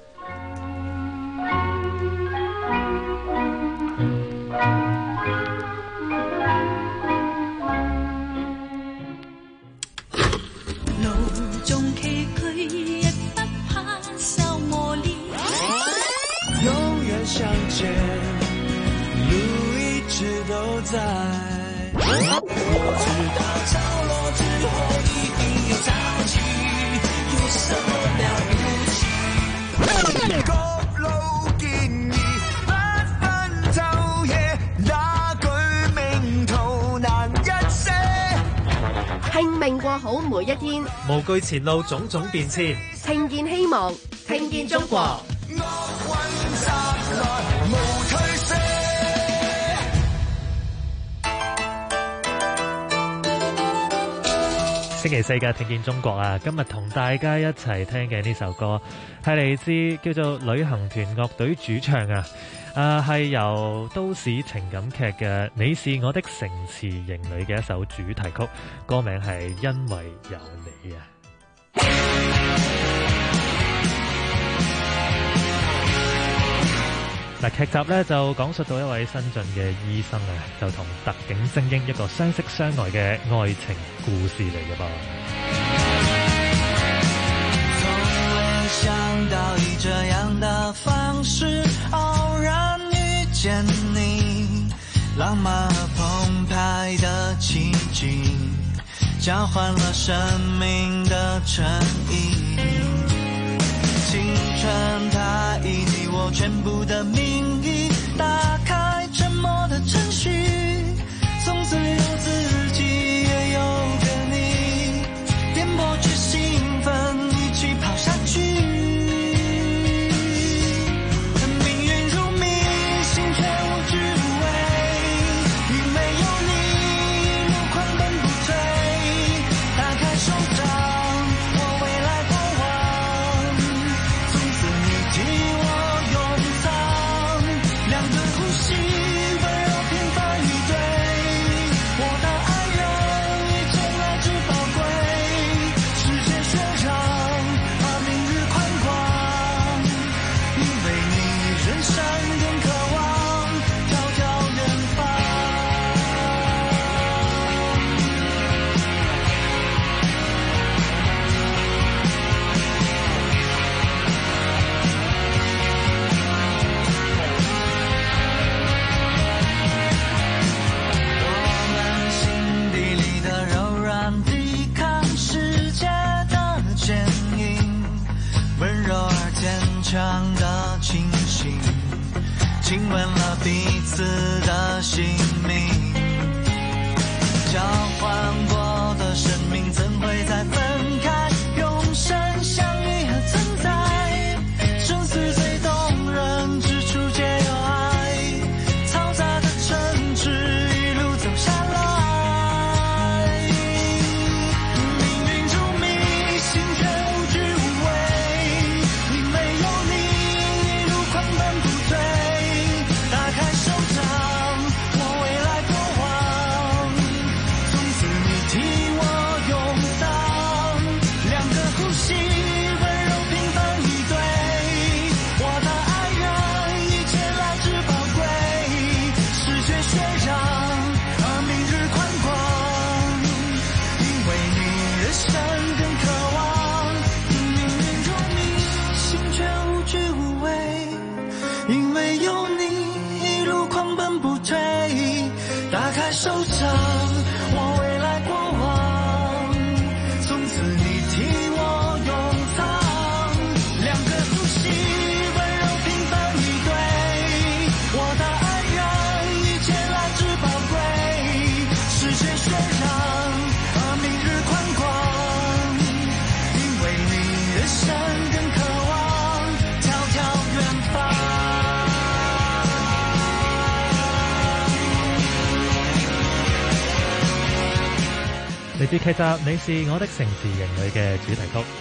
路中崎嶇，亦不怕受磨練。 永遠向前，路一直都在。我知道潮落之後一定有潮起，有什麼了不起？各路建議，不分晝夜，那句名圖難一些。 拼命過好每一天， 無懼前路種種變遷， 聽見希望，聽見中國。 星期四嘅聽見中國啊，今日同大家一齊聽嘅呢首歌係嚟自叫做旅行團樂隊主唱啊，係由都市情感劇嘅《你是我的城池營》裏嘅一首主題曲，歌名係因為有你啊。嗱，劇集咧就講述到一位新晉嘅醫生啊，就同特警精英一個相識相愛嘅愛情故事嚟嘅噃。 方式，偶然遇见你，浪漫而澎湃的奇迹，交换了生命的诚意。青春它以你我全部的名义，打开沉默的程序，从此有自己也有个你，颠簸却兴奋，一起跑下去。命运如迷，心却无知无畏，因为有你一路狂奔不退，打开手掌我未来过往，从此你替我永藏，两个呼吸温柔平凡以对，我的爱人一切来之宝贵，时间学长而明日宽广，因为你人生更渴望迢迢远方。我们心底里的柔软，抵抗世界的坚硬，温柔而坚强的清醒，亲吻了彼此的性命，交换过的生命怎会再分开，永生相依和存在，生死最动人之处皆有爱，嘈杂的城市一路走下来，命运如迷，心却无惧无畏，因为有你一路狂奔不退，打开手掌我未来过往，从此你替我永藏，两个呼吸温柔平凡以对，我的爱人一切来之宝贵，世界学长而明日宽广，因为你人生更渴望，命运如迷，心却无惧无畏，因为有你一路狂奔不退，打开手掌我未来过往，从此你替我永藏，两个呼吸温柔平凡以对，我的爱人一切来之宝贵，世界学长而明日宽广，因为你人生更渴望迢迢远方。 嚟自劇集《你是我的城市型》裏嘅主題曲，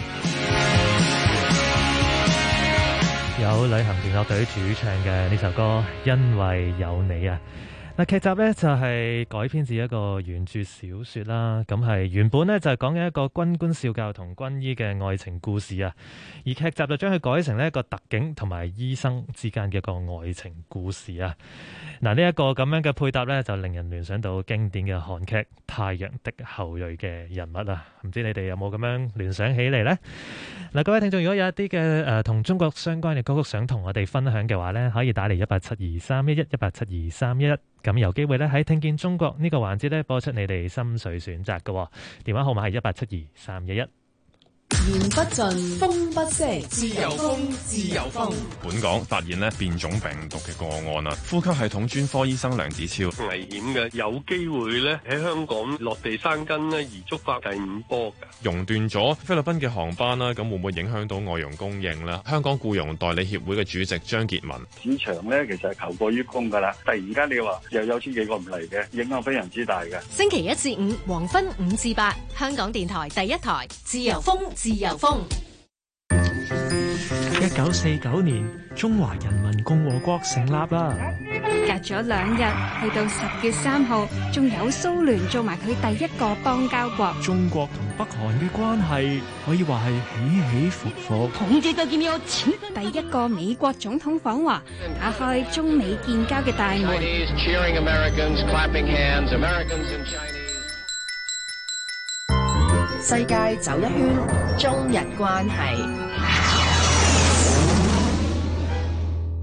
有旅行聯樂隊主唱嘅呢首歌《因為有你》啊。嗱，劇集呢就係改編自一個原著小說啦，咁係原本呢就係講緊一個軍官少校同軍醫嘅愛情故事啊，而劇集就將佢改成呢一個特警同埋醫生之間嘅一個愛情故事啊。嗱，呢一個咁樣嘅配搭呢，就令人聯想到經典嘅韓劇《太陽的後裔》嘅人物啊，唔知你哋有冇咁樣聯想起嚟呢？嗱，各位聽眾，如果有一啲嘅同中國相關嘅歌曲想同我哋分享嘅話呢，可以打嚟1872311，1872311，咁有機會呢喺聽見中國呢個環節呢，播出你哋心水選擇嘅電話號碼係1872311。 言不盡，風不息，自由風，自由風。 本港發現變種病毒嘅個案啦，呼吸系統專科醫生梁子超， 危險嘅，有機會喺香港落地生根而觸發第5波嘅。 熔斷咗菲律賓嘅航班啦，咁會唔會影響到外傭供應呢？香港僱傭代理協會嘅主席張傑文， 市場其實係求過於供㗎啦，突然間你話又有千幾個唔嚟嘅，影響非常之大嘅。 星期1至5黃昏5至8，香港電台第一台，自由風，自由風。 1949年，中華人民共和國成立啦。 隔咗2日，去到10月3號，仲有蘇聯做埋佢第一個邦交國。 中國同北韓嘅關係可以話係起起伏伏。 第一個美國總統訪華，打開中美建交嘅大門。 世界走一圈，中日關係。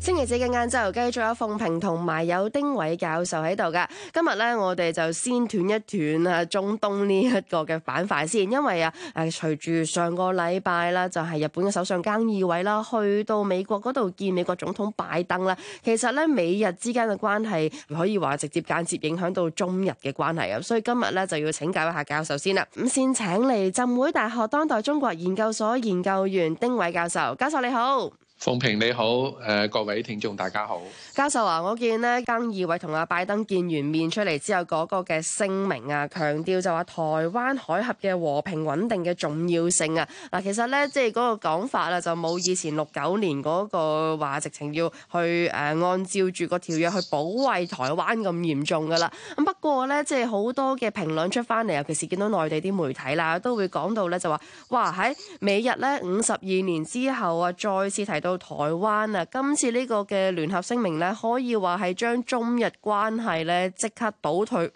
星期四嘅晏晝繼續有鳳萍同埋有丁偉教授喺度噶。今日咧，我哋就先斷一斷啊中東呢一個嘅板塊先，因為隨住上個禮拜啦，就係日本嘅首相菅義偉啦，去到美國嗰度見美國總統拜登啦。其實咧，美日之間嘅關係可以話直接間接影響到中日嘅關係啊。所以今日咧就要請教一下教授先啦。咁先請嚟浸會大學當代中國研究所研究員丁偉教授。教授你好。 鳳萍你好，各位聽眾大家好。 教授啊，我見咧菅義偉同阿拜登見完面出嚟之後嗰個嘅聲明啊，強調就話台灣海峽嘅和平穩定嘅重要性啊。嗱，其實咧即係嗰個講法啦，就冇以前69年嗰個話直情要去按照住個條約去保衛台灣咁嚴重噶啦。咁不過咧，即係好多嘅評論出翻嚟，尤其是見到內地啲媒體啦，都會講到咧就話，哇喺美日咧52年之後啊，再次提到台灣啊，今次呢個嘅聯合聲明咧，可以話係將中日關係咧即刻倒退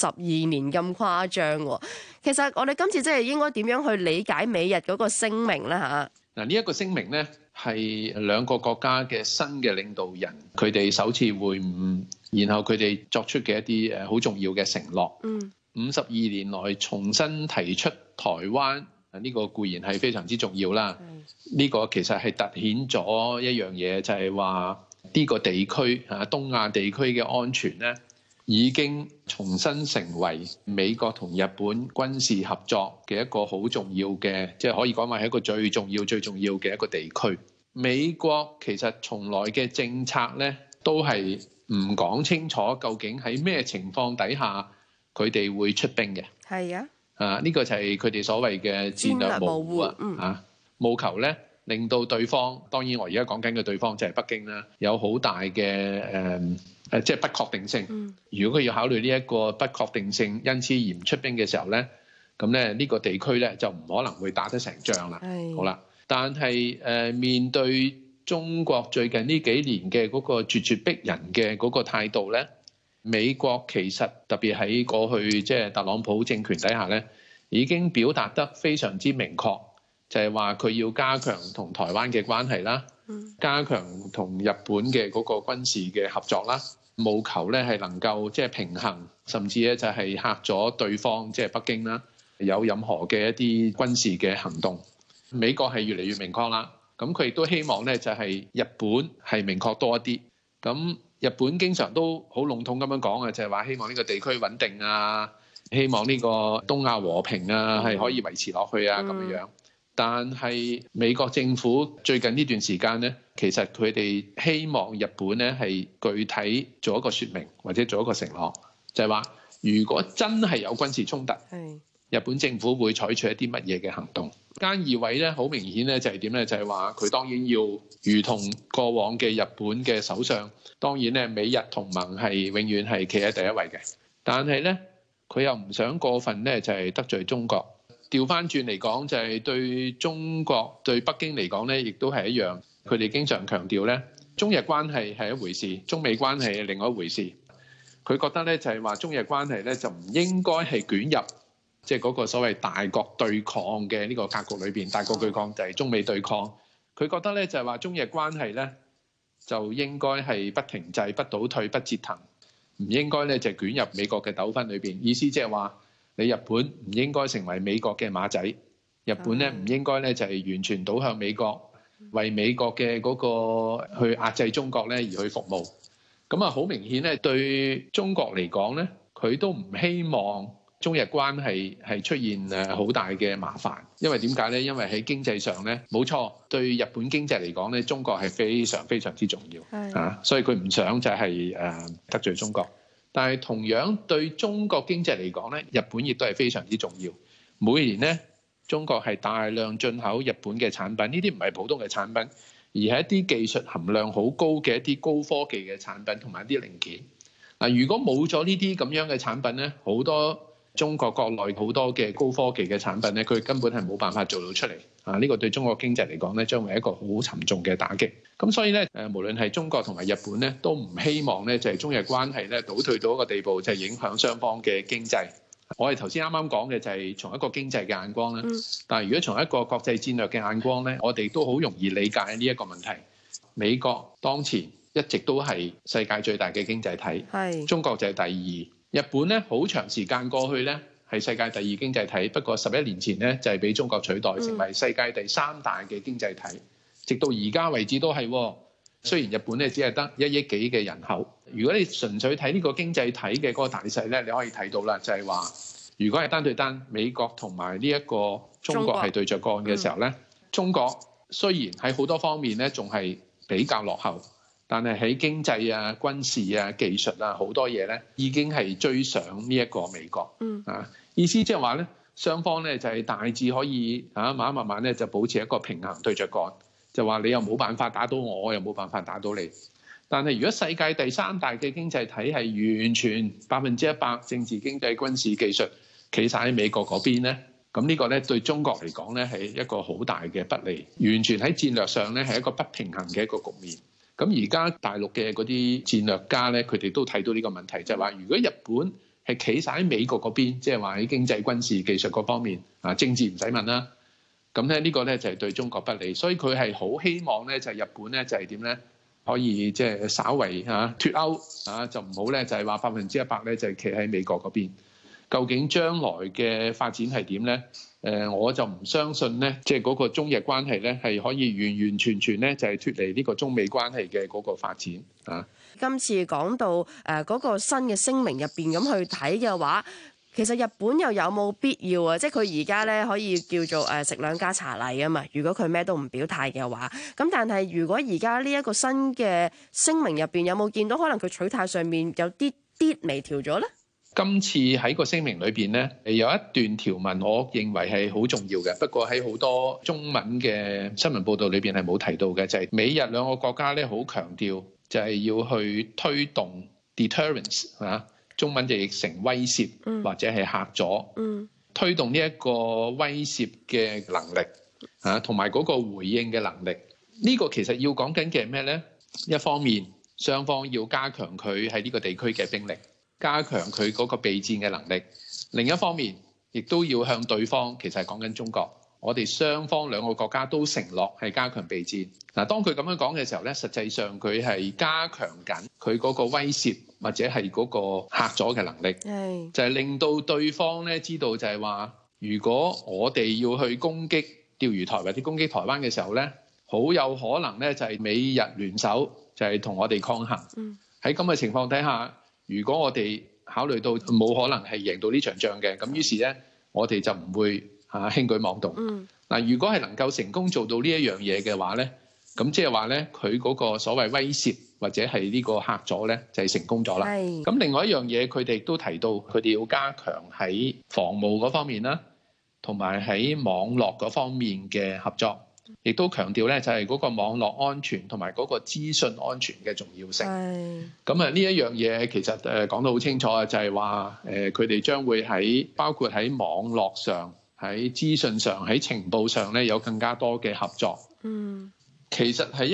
52年咁誇張。其實我哋今次即係應該點樣去理解美日嗰個聲明咧嚇？ 嗱，呢一個聲明咧係兩個國家嘅新嘅領導人，佢哋首次會晤，然後佢哋作出嘅一啲好重要嘅承諾。52年來重新提出台灣。呢個固然係非常之重要啦。呢個其實係凸顯咗一樣嘢，就係話呢個地區東亞地區嘅安全咧，已經重新成為美國同日本軍事合作嘅一個好重要嘅，即係可以講話係一個最重要嘅一個地區。美國其實從來嘅政策咧，都係唔講清楚究竟喺咩情況底下佢哋會出兵嘅。係啊。呢個就係佢哋所謂嘅戰略模糊啊！務求咧令到對方，當然我而家講緊嘅對方就係北京啦，有好大嘅即係不確定性。如果佢要考慮呢一個不確定性，因此而唔出兵嘅時候咧，咁咧呢個地區咧就唔可能會打得成仗啦。好啦，但係面對中國最近呢幾年嘅嗰個咄咄逼人嘅嗰個態度咧。美國其實特別喺過去即係特朗普政權底下咧，已經表達得非常之明確，就係話佢要加強同台灣嘅關係啦，加強同日本嘅嗰個軍事嘅合作啦，務求咧係能夠即係平衡，甚至咧就係嚇咗對方即係北京啦，有任何嘅一啲軍事嘅行動。美國係越嚟越明確啦，咁佢亦都希望咧就係日本係明確多一啲。咁日本經常都好籠統咁樣講嘅，就係話希望呢個地區穩定啊，希望呢個東亞和平啊係可以維持落去啊咁樣。但係美國政府最近呢段時間咧，其實佢哋希望日本咧係具體做一個説明或者做一個承諾，就係話如果真係有軍事衝突，日本政府會採取一啲乜嘢嘅行動。菅義偉咧好明顯咧就係點咧，就係話佢當然要如同過往嘅日本嘅首相，當然咧美日同盟係永遠係企喺第一位嘅，但係咧佢又唔想過分咧就係得罪中國。調翻轉嚟講就係對中國對北京嚟講咧，亦都係一樣。佢哋經常強調咧，中日關係係一回事，中美關係係另外一回事。佢覺得咧就係話中日關係咧就唔應該係捲入即係嗰個所謂大國對抗嘅呢個格局裏邊，大國對抗就係中美對抗。佢覺得咧就係話中日關係咧就應該係不停滯、不倒退、不折騰，唔應該咧就捲入美國嘅糾紛裏邊。意思即係話你日本唔應該成為美國嘅馬仔，日本咧唔應該咧就係完全倒向美國，為美國嘅嗰個去壓制中國咧而去服務。咁啊好明顯咧對中國嚟講咧，佢都唔希望中日關係係出現好大嘅麻煩，因為點解咧？因為喺經濟上咧，冇錯，對日本經濟嚟講咧，中國係非常非常之重要啊，所以佢唔想就係得罪中國。但係同樣對中國經濟嚟講咧，日本亦都係非常之重要。每年咧，中國係大量進口日本嘅產品，呢啲唔係普通嘅產品，而係一啲技術含量好高嘅一啲高科技嘅產品同埋一啲零件。嗱，如果冇咗呢啲咁樣嘅產品咧，好多中國國內好多嘅高科技嘅產品咧，佢根本係冇辦法做到出嚟啊！呢個對中國經濟嚟講咧，將會係一個好沉重嘅打擊。咁所以咧，無論係中國同埋日本咧，都唔希望咧就係中日關係咧倒退到一個地步，就係影響雙方嘅經濟。我哋頭先啱啱講嘅就係從一個經濟嘅眼光啦，但係如果從一個國際戰略嘅眼光咧，我哋都好容易理解呢一個問題。美國當前一直都係世界最大嘅經濟體，中國就係第二。日本咧好長時間過去咧係世界第二經濟體，不過11年前咧就係俾中國取代，成為世界第3大嘅經濟體，直到而家為止都係。雖然日本咧只係得1億幾嘅人口，如果你純粹睇呢個經濟體嘅嗰個大勢咧，你可以睇到啦，就係話如果係單對單，美國同埋呢一個中國係對着幹嘅時候咧，中國雖然喺好多方面咧仲係比較落後，但係喺經濟啊、軍事啊、技術啊好多嘢咧，已經係追上呢一個美國。意思即係話咧，雙方咧就係大致可以慢慢咧就保持一個平衡對着幹。就話你又冇辦法打到我，我又冇辦法打到你。但係如果世界第3大嘅經濟體係完全100%政治、經濟、軍事、技術企晒喺美國嗰邊咧，咁呢個咧對中國嚟講咧係一個好大嘅不利，完全喺戰略上咧係一個不平衡嘅一個局面。咁而家大陸嘅嗰啲戰略家咧，佢哋都睇到呢個問題，就係話如果日本係企晒喺美國嗰邊，即係話喺經濟、軍事、技術嗰方面政治唔使問啦。咁咧呢個咧就係對中國不利，所以佢係好希望咧就係日本咧就係點咧可以即係稍為脫歐就唔好咧就係話100%咧就係企喺美國嗰邊。究竟將來嘅發展係點咧？我就唔相信咧，即係嗰個中日關係咧係可以完完全全咧就係脫離呢個中美關係嘅嗰個發展啊。 今次講到嗰個新嘅聲明入邊咁去睇嘅話，其實日本又有冇必要啊？即係佢而家咧可以叫做食兩家茶禮啊嘛。如果佢咩都唔表態嘅話，咁但係如果而家呢一個新嘅聲明入邊有冇見到可能佢取態上面有啲微調咗咧？ 今次喺個聲明裏邊咧，有一段條文，我認為係好重要嘅。不過喺好多中文嘅新聞報導裏邊係冇提到嘅，就係美日兩個國家咧好強調，就係要去推動 deterrence 中文就譯成威懾或者係嚇阻，推動呢一個威懾嘅能力同埋嗰個回應嘅能力。呢個其實要講緊嘅係咩咧？一方面，雙方要加強佢喺呢個地區嘅兵力，加強佢嗰個備戰嘅能力；另一方面，亦都要向對方，其實係講緊中國，我哋雙方兩個國家都承諾係加強備戰。嗱，當佢咁樣講嘅時候咧，實際上佢係加強緊佢嗰個威懾或者係嗰個嚇阻嘅能力，就係令到對方咧知道就係話，如果我哋要去攻擊釣魚台或者攻擊台灣嘅時候咧，好有可能咧就係美日聯手就係同我哋抗衡。喺咁嘅情況底下，如果我哋考慮到冇可能係贏到呢場仗嘅，咁於是咧我哋就唔會輕舉妄動。嗱，如果係能夠成功做到呢一樣嘢嘅話咧，咁即係話咧佢嗰個所謂威懾或者係呢個嚇阻咧就係成功咗啦。咁另外一樣嘢佢哋都提到，佢哋要加強喺防務嗰方面啦，同埋喺網絡嗰方面嘅合作。亦都強調咧，就係嗰個網絡安全同埋嗰個資訊安全嘅重要性。咁啊，呢一樣嘢其實講得好清楚啊，就係話佢哋將會喺包括喺網絡上、喺資訊上、喺情報上咧有更加多嘅合作。其實喺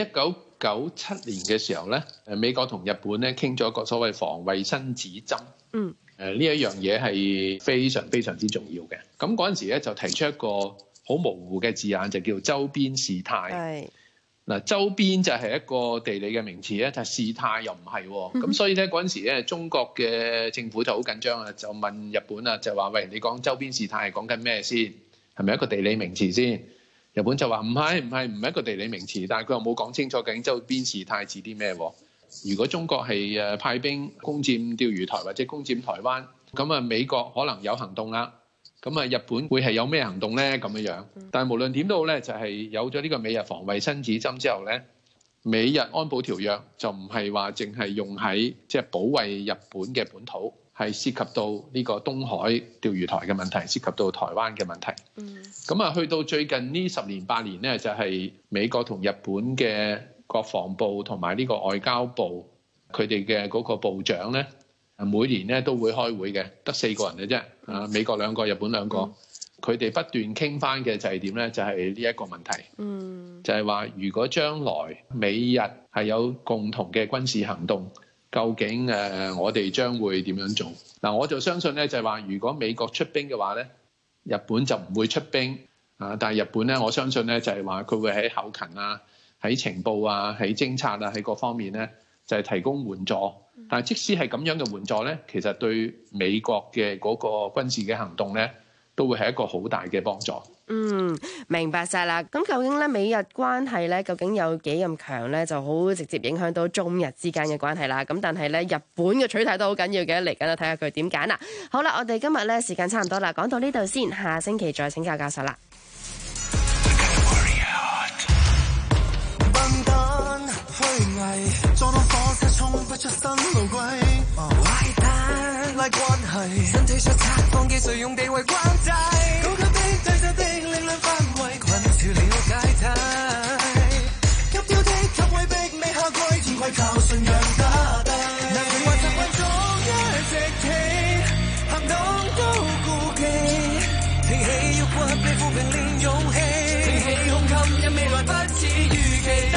1997年嘅時候咧，美國同日本咧傾咗一個所謂防衛新指針。呢一樣嘢係非常非常之重要嘅。咁嗰陣時咧就提出一個好模糊嘅字眼，就叫周邊事態。嗱，周邊就係一個地理嘅名詞咧，但係事態又唔係。咁所以咧嗰陣時咧，中國嘅政府就好緊張啊，就問日本啊，就話喂，你講周邊事態係講緊咩先？係咪一個地理名詞先？日本就話唔係一個地理名詞，但係佢又冇講清楚究竟周邊事態指啲咩。如果中國係派兵攻佔釣魚台或者攻佔台灣，咁啊美國可能有行動啦。咁啊，日本會係有咩行動咧？咁樣，但係無論點都好咧，就係有咗呢個美日防衛新指針之後咧，美日安保條約就唔係話淨係用喺即係保衛日本嘅本土，係涉及到呢個東海釣魚台嘅問題，涉及到台灣嘅問題。咁啊，去到最近呢10年8年咧，就係美國同日本嘅國防部同埋呢個外交部佢哋嘅嗰個部長咧。每年咧都會開會嘅，得4個人嘅啫。美國2個，日本2個，佢哋不斷傾翻嘅就係點咧？就係呢一個問題。就係話，如果將來美日係有共同嘅軍事行動，究竟我哋將會點樣做？嗱，我就相信咧，就係話，如果美國出兵嘅話咧，日本就唔會出兵。但係日本咧，我相信咧就係話佢會喺後勤啊、喺情報啊、喺偵察啊、喺各方面咧， 就係提供援助。但係即使係咁樣嘅援助咧，其實對美國嘅嗰個軍事嘅行動咧，都會係一個好大嘅幫助。 明白晒啦。咁究竟咧美日關係咧，究竟有幾咁強咧，就好直接影響到中日之間嘅關係啦。咁但係咧，日本嘅取態都好緊要嘅，嚟緊啊睇下佢點揀啦。好啦，我哋今日咧時間差唔多啦，講到呢度先，下星期再請教教授啦。 撞到火車衝不出新路軌，壞蛋拉關係，身體出拆放技術用地位關制，高級的低質的力量範圍，困住了解體，急跳的吸位逼尾下跪，天規靠信仰打低，難明或習慣逐一直企，行動都顧忌，挺起腰骨被撫平練勇氣，挺起胸襟因未來不似預期。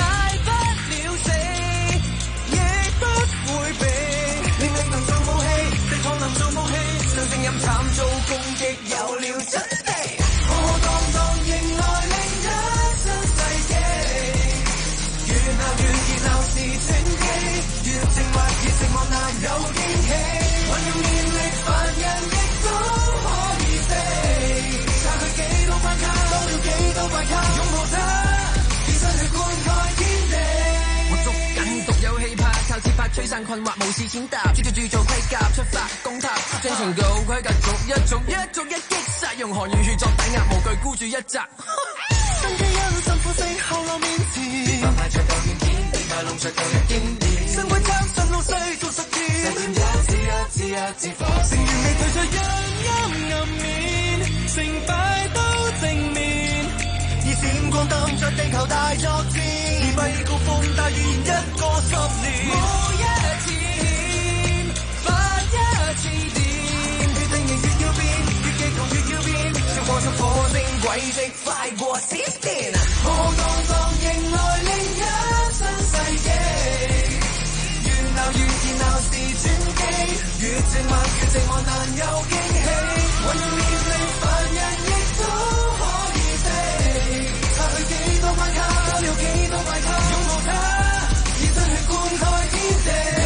慘遭攻擊有了準備，浩浩蕩蕩迎來另一新世紀，越鬧越熱鬧是傳奇，越靜默越寂寞難有驚喜，運用念力凡人亦都可以飛，擦去幾多關卡，多了幾多怪卡，擁抱它，以身去灌溉天地。我捉緊獨有氣魄，靠節拍吹散困惑，無視踐踏，追著做盔甲出發攻塔，正情告規格逐一擊殺，用寒雨血作抵押，無懼孤注一擲。新基因深呼吸後流面前，慢慢着夠軟件，你快弄着舊日經典，新規則新老細做實踐，實踐一次火線，成員未退出陰暗面，成敗都正面，以閃光燈着地球大作戰，以揮高峰大預言一個10年，冇一次欠，發一次電，越定型越要變，越激動越要變，超過出火星軌跡快過閃電，浩浩蕩蕩迎來另一新世紀，越鬧越熱鬧是轉機，越靜默越寂寞難有驚喜，運用念力凡人亦都可以飛，擦去幾多關卡，多了幾多怪卡，擁抱它，以身去灌溉天地。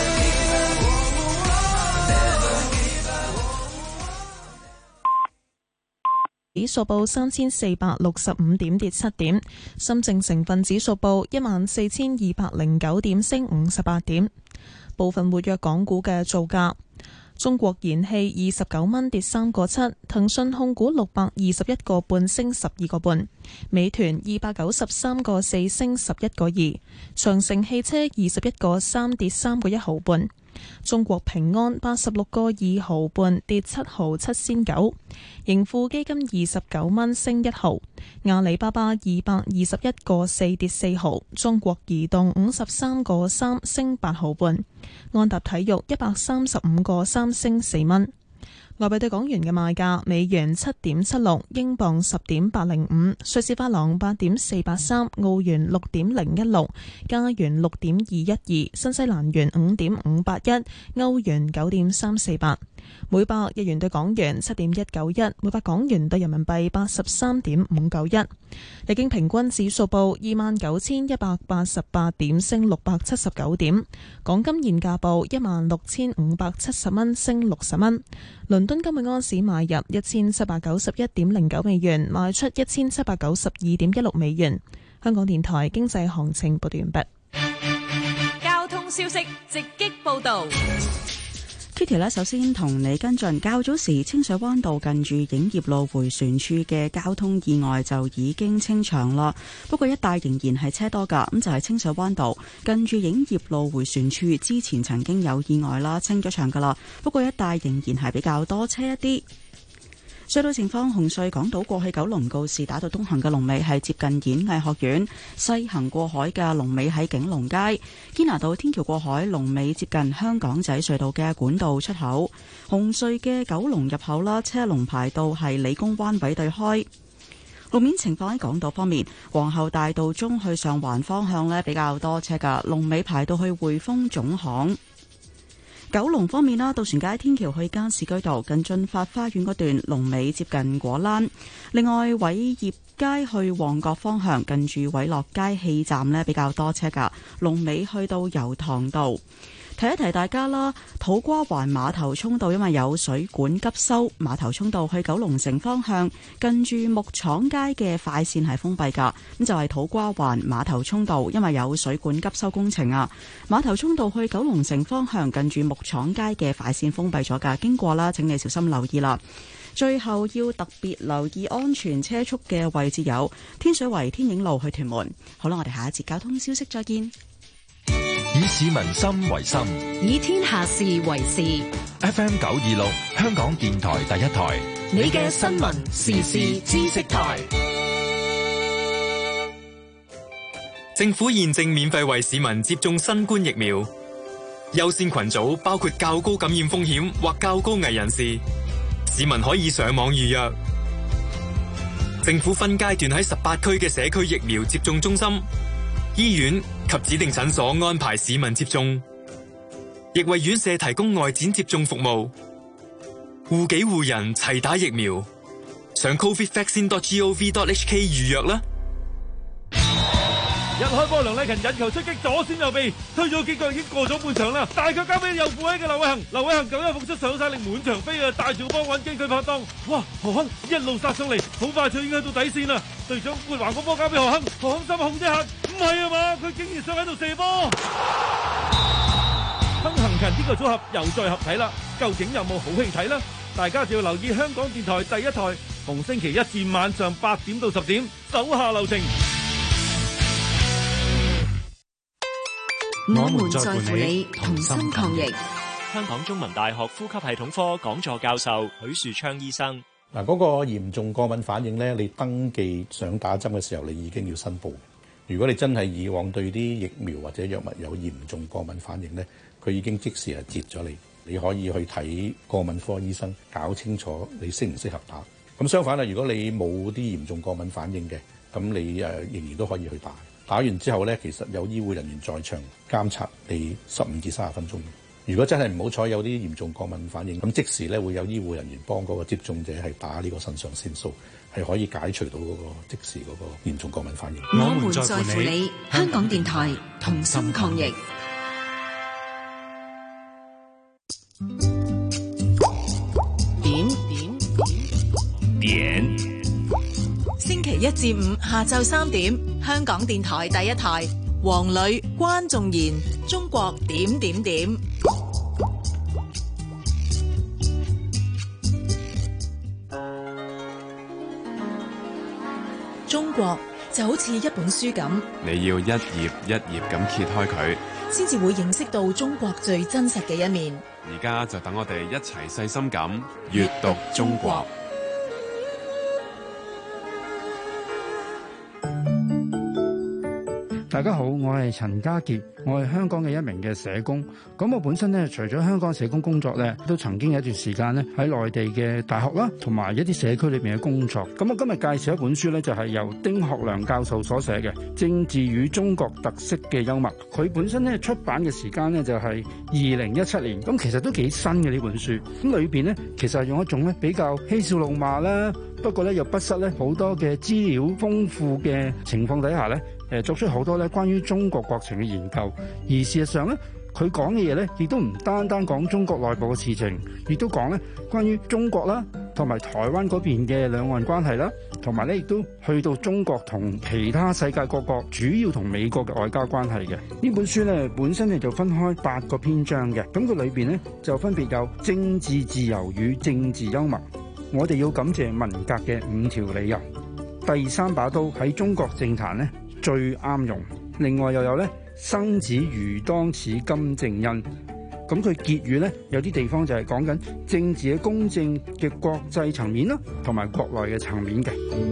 指數報3465點，跌7點。深證成分指數報14209點，升58點。部分活躍港股嘅造價：中國燃氣29蚊，跌3個7；騰訊控股621個半，升12個半；美團293個4，升11個2；長城汽車21個3，跌3個1毫半。中國平安86個2毫半，跌7毫7仙9；盈富基金29蚊，升1毫；阿里巴巴221個4，跌4毫；中國移動53個3，升8毫半；安踏體育135個3，升4蚊。外幣對港元嘅賣價：美元7.76，英鎊10.805，瑞士法郎8.483，澳元6.016，加元6.212，新西蘭元5.581，歐元9.348。每百日元對港元7.191，每百港元對人民幣83.591。日經平均指數報29,188點，升679點。港金現價報16,570蚊，升60蚊。倫敦金每盎司買入1791.09美元，賣出1792.16美元。香港電台經濟行情報道完畢。 交通消息直擊報道。 Kitty 呢，首先同你跟進，較早時清水灣道近住影業路迴旋處嘅交通意外就已經清場啦，不過一帶仍然係車多㗎，咁就係清水灣道近住影業路迴旋處之前曾經有意外啦，清咗場㗎啦，不過一帶仍然係比較多車一啲。隧道情況：紅隧港島過去九龍告士打道東行嘅龍尾係接近演藝學院，西行過海嘅龍尾喺景隆街；堅拿道天橋過海龍尾接近香港仔隧道嘅管道出口。紅隧嘅九龍入口啦，車龍排到係理工灣位對開。路面情況喺港島方面，皇后大道中去上環方向呢比較多車㗎，龍尾排到去匯豐總行。 九龍方面啦，渡船街天橋去加士居道近駿發花園嗰段龍尾接近果欄。另外，偉業街去旺角方向近住偉樂街氣站呢比較多車㗎，龍尾去到油塘道。提一提大家啦，土瓜灣碼頭涌道因為有水管急修，碼頭涌道去九龍城方向近住木廠街嘅快線係封閉噶。咁就係土瓜灣碼頭涌道因為有水管急修工程啊，碼頭涌道去九龍城方向近住木廠街嘅快線封閉咗噶，經過啦，請你小心留意啦。最後要特別留意安全車速嘅位置有天水圍天影路去屯門。好啦，我哋下一節交通消息再見。 以市民心為心， 以天下事為事。 FM 926，香港電台第一台， 你嘅新聞時事知識台。 政府現正免費為市民接種新冠疫苗，優先群組包括較高感染風險或較高危人士，市民可以上網預約。政府分階段喺18區嘅社區疫苗接種中心、醫院及指定診所安排市民接種，亦為院舍提供外展接種服務。護己護人齊打疫苗，上 covidvaccine.gov.hk 預約啦。 一開波，梁禮勤引球出擊，左閃右避，推咗幾腳已經過咗半場啦。大腳交俾右副位嘅劉偉恒，劉偉恒咁樣復出上晒力滿場飛啊！大趙邦揾緊佢拍檔，哇！何亨一路殺上嚟，好快就已經去到底線啦。隊長會橫個波交俾何亨，何亨心控一下，唔係啊嘛，佢竟然想喺度射波。亨恒勤呢個組合又再合體啦，究竟有冇好戲睇呢？大家就要留意香港電台第一台，逢星期一至晚上8點到10點，手下留情。 我們在乎你，同心抗疫。 香港中文大學呼吸系統科講座教授許樹昌醫生。 嗱，嗰個嚴重過敏反應咧，你登記想打針嘅時候，你已經要申報。如果你真係以往對啲疫苗或者藥物有嚴重過敏反應咧，佢已經即時係截咗你。你可以去睇過敏科醫生，搞清楚你適唔適合打。咁相反啦，如果你冇啲嚴重過敏反應嘅，咁你仍然都可以去打。打完之後咧，其實有醫護人員在場監察你15至30分鐘。如果真係唔好彩有啲嚴重過敏反應，咁即時咧會有醫護人員幫嗰個接種者係打呢個腎上腺素，係可以解除到嗰個即時嗰個嚴重過敏反應。 我們在乎你，香港電台同心抗疫。 點星期一至五下晝3點，香港電台第一台，黃磊、關仲賢，中國點點點。中國就好似一本書咁， 你要一頁一頁咁揭開佢， 先至會認識到中國最真實嘅一面。 而家就等我哋一齊細心咁閱讀中國。 大家好，我係陳家傑，我係香港嘅一名嘅社工。咁我本身咧，除咗香港社工工作咧，都曾經有一段時間咧喺內地嘅大學啦，同埋一啲社區裏面嘅工作。咁我今日介紹一本書咧，就係由丁學良教授所寫嘅《政治與中國特色嘅幽默》。佢本身咧出版嘅時間咧就係2017年，咁其實都幾新嘅呢本書。咁裏邊咧其實係用一種咧比較嬉笑怒罵啦，不過咧又不失咧好多嘅資料豐富嘅情況底下咧。作出好多咧關於中國國情嘅研究，而事實上咧，佢講嘅嘢咧，亦都唔單單講中國內部嘅事情，亦都講咧關於中國啦，同埋台灣嗰邊嘅兩岸關係啦，同埋咧亦都去到中國同其他世界各國，主要同美國嘅外交關係嘅。呢本書咧本身咧就分開8個篇章嘅，咁佢裏邊咧就分別有政治自由與政治幽默，我哋要感謝文革嘅5條理由，第3把刀喺中國政壇咧最啱用，另外又有咧生子如當似金正恩，咁佢結語咧有啲地方就係講緊政治嘅公正嘅國際層面啦，同埋國內嘅層面嘅。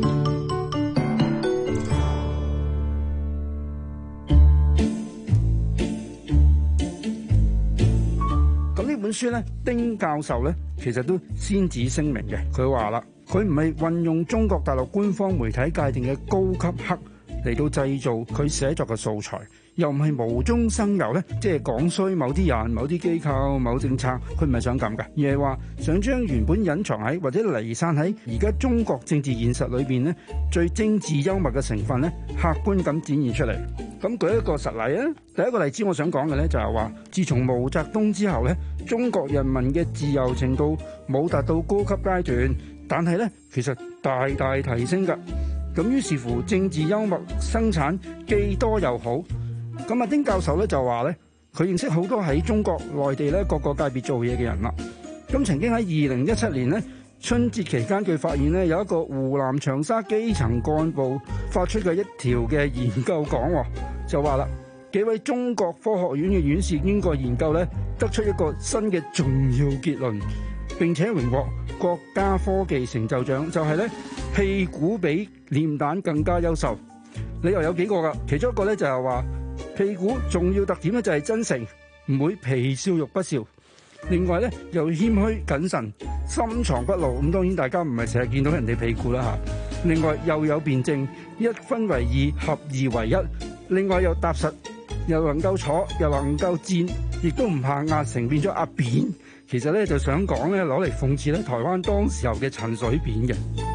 咁呢本書咧，丁教授咧其實都先旨聲明嘅，佢話啦，佢唔係運用中國大陸官方媒體界定嘅高級黑嚟到製造佢寫作嘅素材，又唔係無中生有咧，即係講衰某啲人、某啲機構、某政策，佢唔係想咁嘅，而係話想將原本隱藏喺或者離散喺而家中國政治現實裏邊咧最精緻幽默嘅成分咧，客觀咁展現出嚟。咁舉一個實例啊，第一個例子我想講嘅咧就係話，自從毛澤東之後咧，中國人民嘅自由程度冇達到高級階段，但係咧其實大大提升㗎。咁於是乎政治幽默生產既多又好。咁丁教授咧就話咧，佢認識好多喺中國內地咧各個界別做嘢嘅人啦。咁曾經喺2017年咧春節期間，佢發現咧有一個湖南長沙基層幹部發出嘅一條嘅研究講，就話啦，幾位中國科學院嘅院士經過研究咧，得出一個新嘅重要結論，並且榮獲國家科技成就獎，就係咧屁股比臉蛋更加優秀。理由有幾個㗎，其中一個咧就係話屁股重要特點咧就係真誠，唔會皮笑肉不笑。另外咧又謙虛謹慎，深藏不露。咁當然大家唔係成日見到人哋屁股啦嚇。另外又有辯證，一分為二，合二為一。另外又踏實，又能夠坐，又能夠戰，亦都唔怕壓成變咗阿扁。其實咧就想講咧攞嚟諷刺咧台灣當時候嘅陳水扁嘅。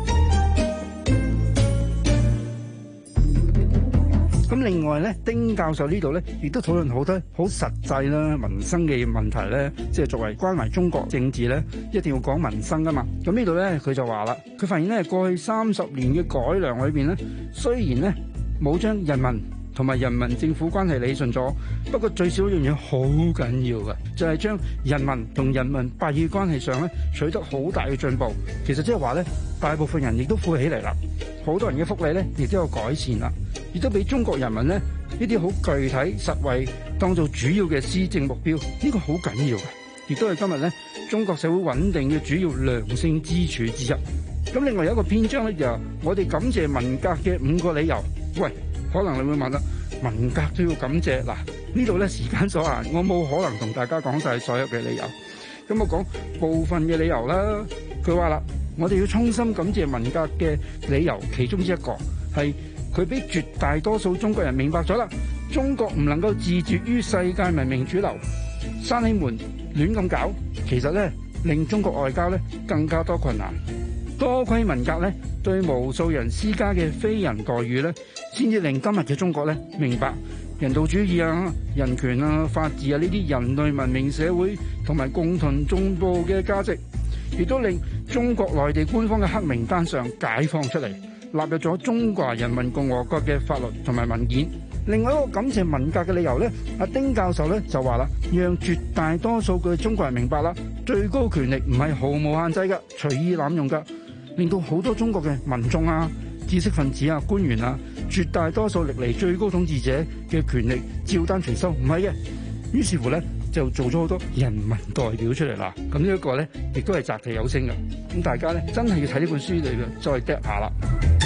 咁另外咧，丁教授呢度咧，亦都討論好多好實際啦、民生嘅問題咧，即係作為關懷中國政治咧，一定要講民生噶嘛。咁呢度咧，佢就話啦，佢發現咧過去30年嘅改良裏邊咧，雖然咧冇將人民同埋人民政府關係理順咗，不過最少一樣嘢好緊要嘅，就係將人民同人民幣嘅關係上咧取得好大嘅進步。其實即係話咧，大部分人亦都富起嚟啦，好多人嘅福利咧亦都有改善啦。亦都俾中國人民咧呢啲好具體實惠當做主要嘅施政目標，呢個好緊要嘅，亦都係今日咧中國社會穩定嘅主要良性支柱之一。咁另外有一個篇章咧就係我哋感謝文革嘅5個理由。喂，可能你會問啦，文革都要感謝嗱？呢度咧時間所限，我冇可能同大家講晒所有嘅理由。咁我講部分嘅理由啦。佢話啦，我哋要衷心感謝文革嘅理由，其中之一個係佢俾絕大多數中國人明白咗啦，中國唔能夠自絕於世界文明主流，閂起門亂咁搞，其實咧令中國外交咧更加多困難。多虧文革咧對無數人施加嘅非人待遇咧，先至令今日嘅中國咧明白人道主義啊、人權啊、法治啊呢啲人類文明社會同埋共同進步嘅價值，亦都令中國內地官方嘅黑名單上解放出嚟，納入咗中華人民共和國嘅法律同埋文件。另外一個感謝文革嘅理由咧，阿丁教授咧就話啦，讓絕大多數嘅中國人明白啦，最高權力唔係毫無限制㗎，隨意濫用㗎，令到好多中國嘅民眾啊、知識分子啊、官員啊，絕大多數歷嚟最高統治者嘅權力照單全收，唔係嘅。於是乎咧就做咗好多人民代表出嚟啦。咁呢一個咧亦都係擲地有聲嘅。咁大家咧真係要睇呢本書嚟嘅，再 drop 下啦。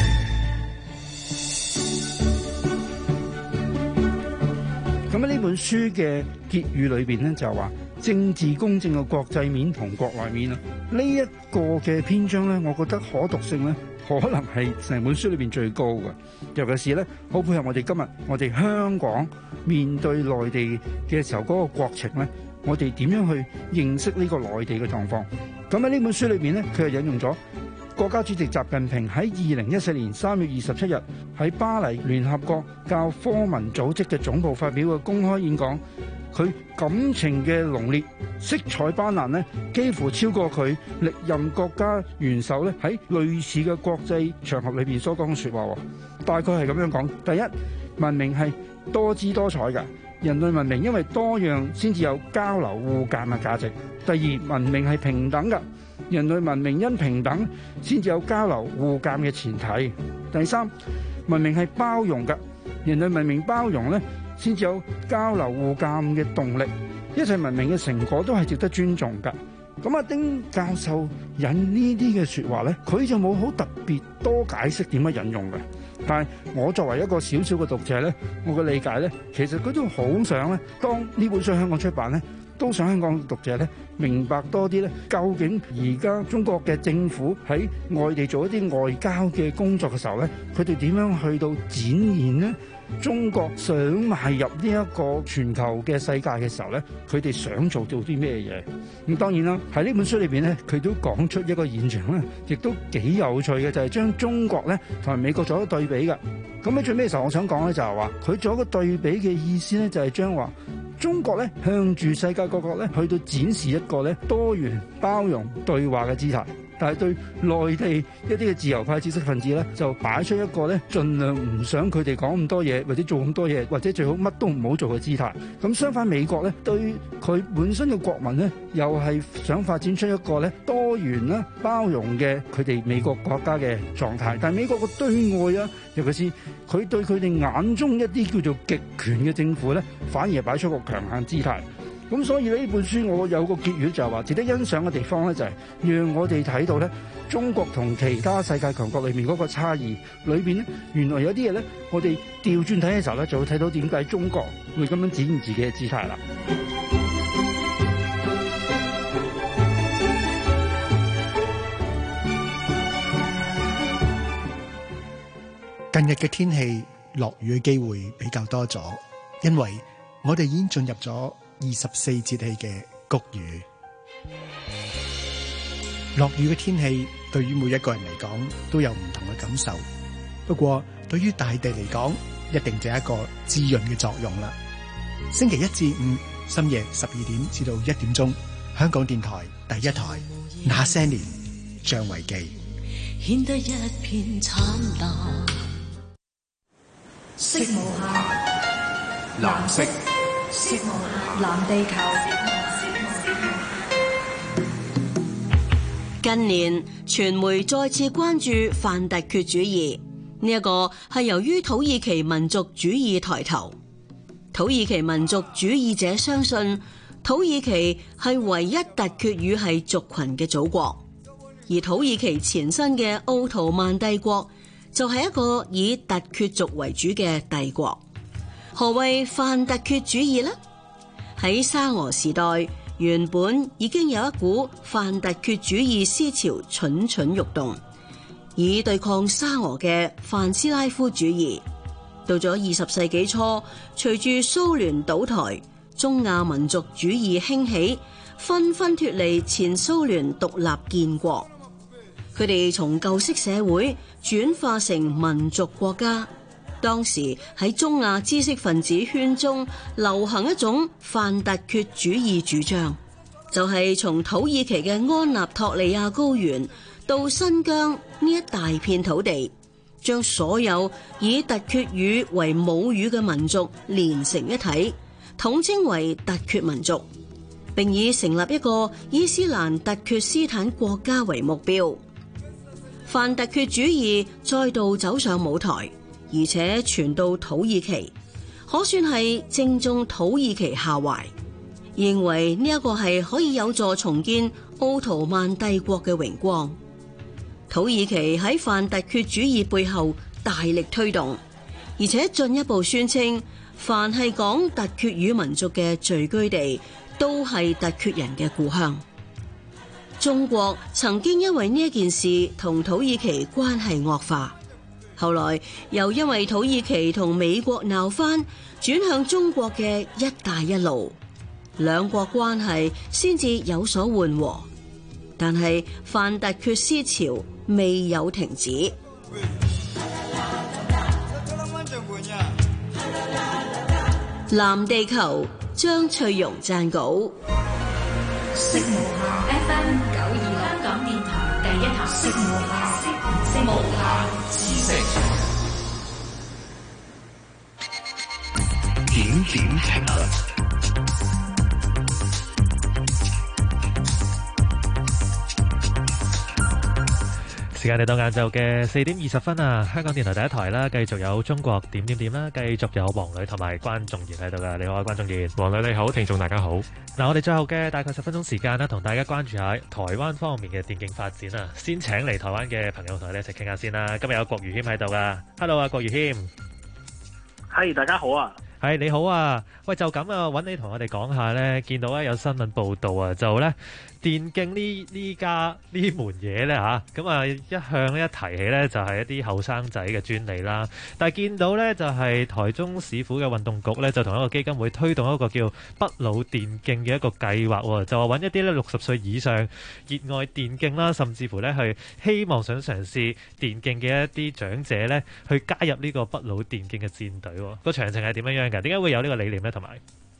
咁喺呢本書嘅結語裏邊咧，就係話政治公正嘅國際面同國內面啊。呢一個嘅篇章咧，我覺得可讀性咧，可能係成本書裏邊最高嘅。尤其是咧，好配合我哋今日我哋香港面對內地嘅時候嗰個國情咧，我哋點樣去認識呢個內地嘅狀況？咁喺呢本書裏邊咧，佢係引用咗國家主席習近平喺2014年3月27日喺巴黎聯合國教科文組織嘅總部發表嘅公開演講，佢感情嘅濃烈、色彩斑斕咧，幾乎超過佢歷任國家元首咧喺類似嘅國際場合裏邊所講嘅説話。大概係咁樣講：第一，文明係多姿多彩嘅，人類文明因為多樣先至有交流互鑑嘅價值；第二，文明係平等嘅。人類文明因平等先至有交流互鑑嘅前提。第三，文明係包容嘅，人類文明包容咧，先至有交流互鑑嘅動力。一切文明嘅成果都係值得尊重㗎。咁阿丁教授引呢啲嘅説話咧，佢就冇好特別多解釋點樣引用嘅。但係我作為一個小小嘅讀者咧，我嘅理解咧，其實佢都好想咧，當呢本書喺香港出版咧， 都想香港讀者咧明白多啲咧，究竟而家中國嘅政府喺外地做一啲外交嘅工作嘅時候咧，佢哋點樣去到展現呢？中國想邁入呢一個全球嘅世界嘅時候咧，佢哋想做啲咩嘢？咁當然啦，喺呢本書裏邊咧，佢都講出一個現象咧，亦都幾有趣嘅，就係將中國咧同埋美國做一個對比嘅。咁喺最尾嘅時候，我想講咧就係話，佢做一個對比嘅意思咧，就係將話中國咧向住世界各國咧去到展示一個咧多元、包容、對話嘅姿態。但係對內地一啲嘅自由派知識分子咧，就擺出一個咧，盡量唔想佢哋講咁多嘢，或者做咁多嘢，或者最好乜都唔好做嘅姿態。咁相反，美國咧對佢本身嘅國民咧，又係想發展出一個咧多元啦、包容嘅佢哋美國國家嘅狀態。但係美國嘅對外啊，尤其是佢對佢哋眼中一啲叫做極權嘅政府咧，反而係擺出個強硬姿態。咁所以呢本書我有個結語就係話，值得欣賞嘅地方咧，就係讓我哋睇到咧中國同其他世界強國裏面嗰個差異裏邊咧，原來有啲嘢咧，我哋調轉睇嘅時候咧，就會睇到點解中國會咁樣展現自己嘅姿態啦。 近日嘅天氣落雨嘅機會比較多咗，因為我哋已經進入咗24節氣嘅穀雨。落雨嘅天氣對於每一個人嚟講都有唔同嘅感受，不過對於大地嚟講，一定就係一個滋潤嘅作用啦。星期一至五深夜12點至到1點鐘，香港電台第一台那些年張維記， 顯得一片慘淡。 色無限，藍色。色無限，藍地球。 近年，傳媒再次關注泛突厥主義，呢一個係由於土耳其民族主義抬頭。土耳其民族主義者相信土耳其係唯一突厥語系族群嘅祖國，而土耳其前身嘅奧圖曼帝國就係一個以突厥族為主嘅帝國。何謂泛突厥主義呢？喺沙俄時代，原本已經有一股泛突厥主義思潮蠢蠢欲動，以對抗沙俄嘅泛斯拉夫主義。到咗20世紀初，隨住蘇聯倒台，中亞民族主義興起，紛紛脫離前蘇聯獨立建國。佢哋從舊式社會轉化成民族國家。當時喺中亞知識分子圈中流行一種泛突厥主義主張，就係從土耳其嘅安納托利亞高原到新疆呢一大片土地，將所有以突厥語為母語嘅民族連成一體，統稱為突厥民族，並以成立一個伊斯蘭突厥斯坦國家為目標。泛突厥主義再度走上舞台，而且傳到土耳其，可算係正中土耳其下懷，認為呢一個係可以有助重建奧圖曼帝國嘅榮光。土耳其喺泛突厥主義背後大力推動，而且進一步宣稱，凡係講突厥語民族嘅聚居地，都係突厥人嘅故鄉。中國曾經因為呢一件事同土耳其關係惡化。後來又因為土耳其同美國鬧翻，轉向中國嘅一帶一路，兩國關係先至有所緩和。但係泛突厥思潮未有停止。藍地球張翠容撰稿。 色無限 FM 92香港電台第一台。色無限，色無限知識。 點點評論。 時間嚟到晏晝嘅4點20分啊！香港電台第一台啦，繼續有中國點點點啦，繼續有黃女同埋關仲賢喺度噶。你好啊，關仲賢。 黃女你好，聽眾大家好。 嗱，我哋最後嘅大概10分鐘時間啦，同大家關注下台灣方面嘅電競發展啊。先請嚟台灣嘅朋友同我哋一齊傾下先啦。今日有郭豫謙喺度噶。Hello 啊，郭豫謙。 係，大家好啊。 係你好啊，喂，就咁啊，揾你同我哋講下呢。見到咧有新聞報道啊，就呢電競呢門嘢呢。嚇，咁啊一向一提起呢，就係一啲後生仔嘅專利啦。但係見到呢，就係台中市府嘅運動局呢，就同一個基金會推動一個叫不老電競嘅一個計劃喎，就話揾一啲呢60歲以上熱愛電競啦，甚至乎呢係希望想嘗試電競嘅一啲長者呢，去加入呢個不老電競嘅戰隊。個詳情係點樣㗎？點解會有呢個理念呢？同埋，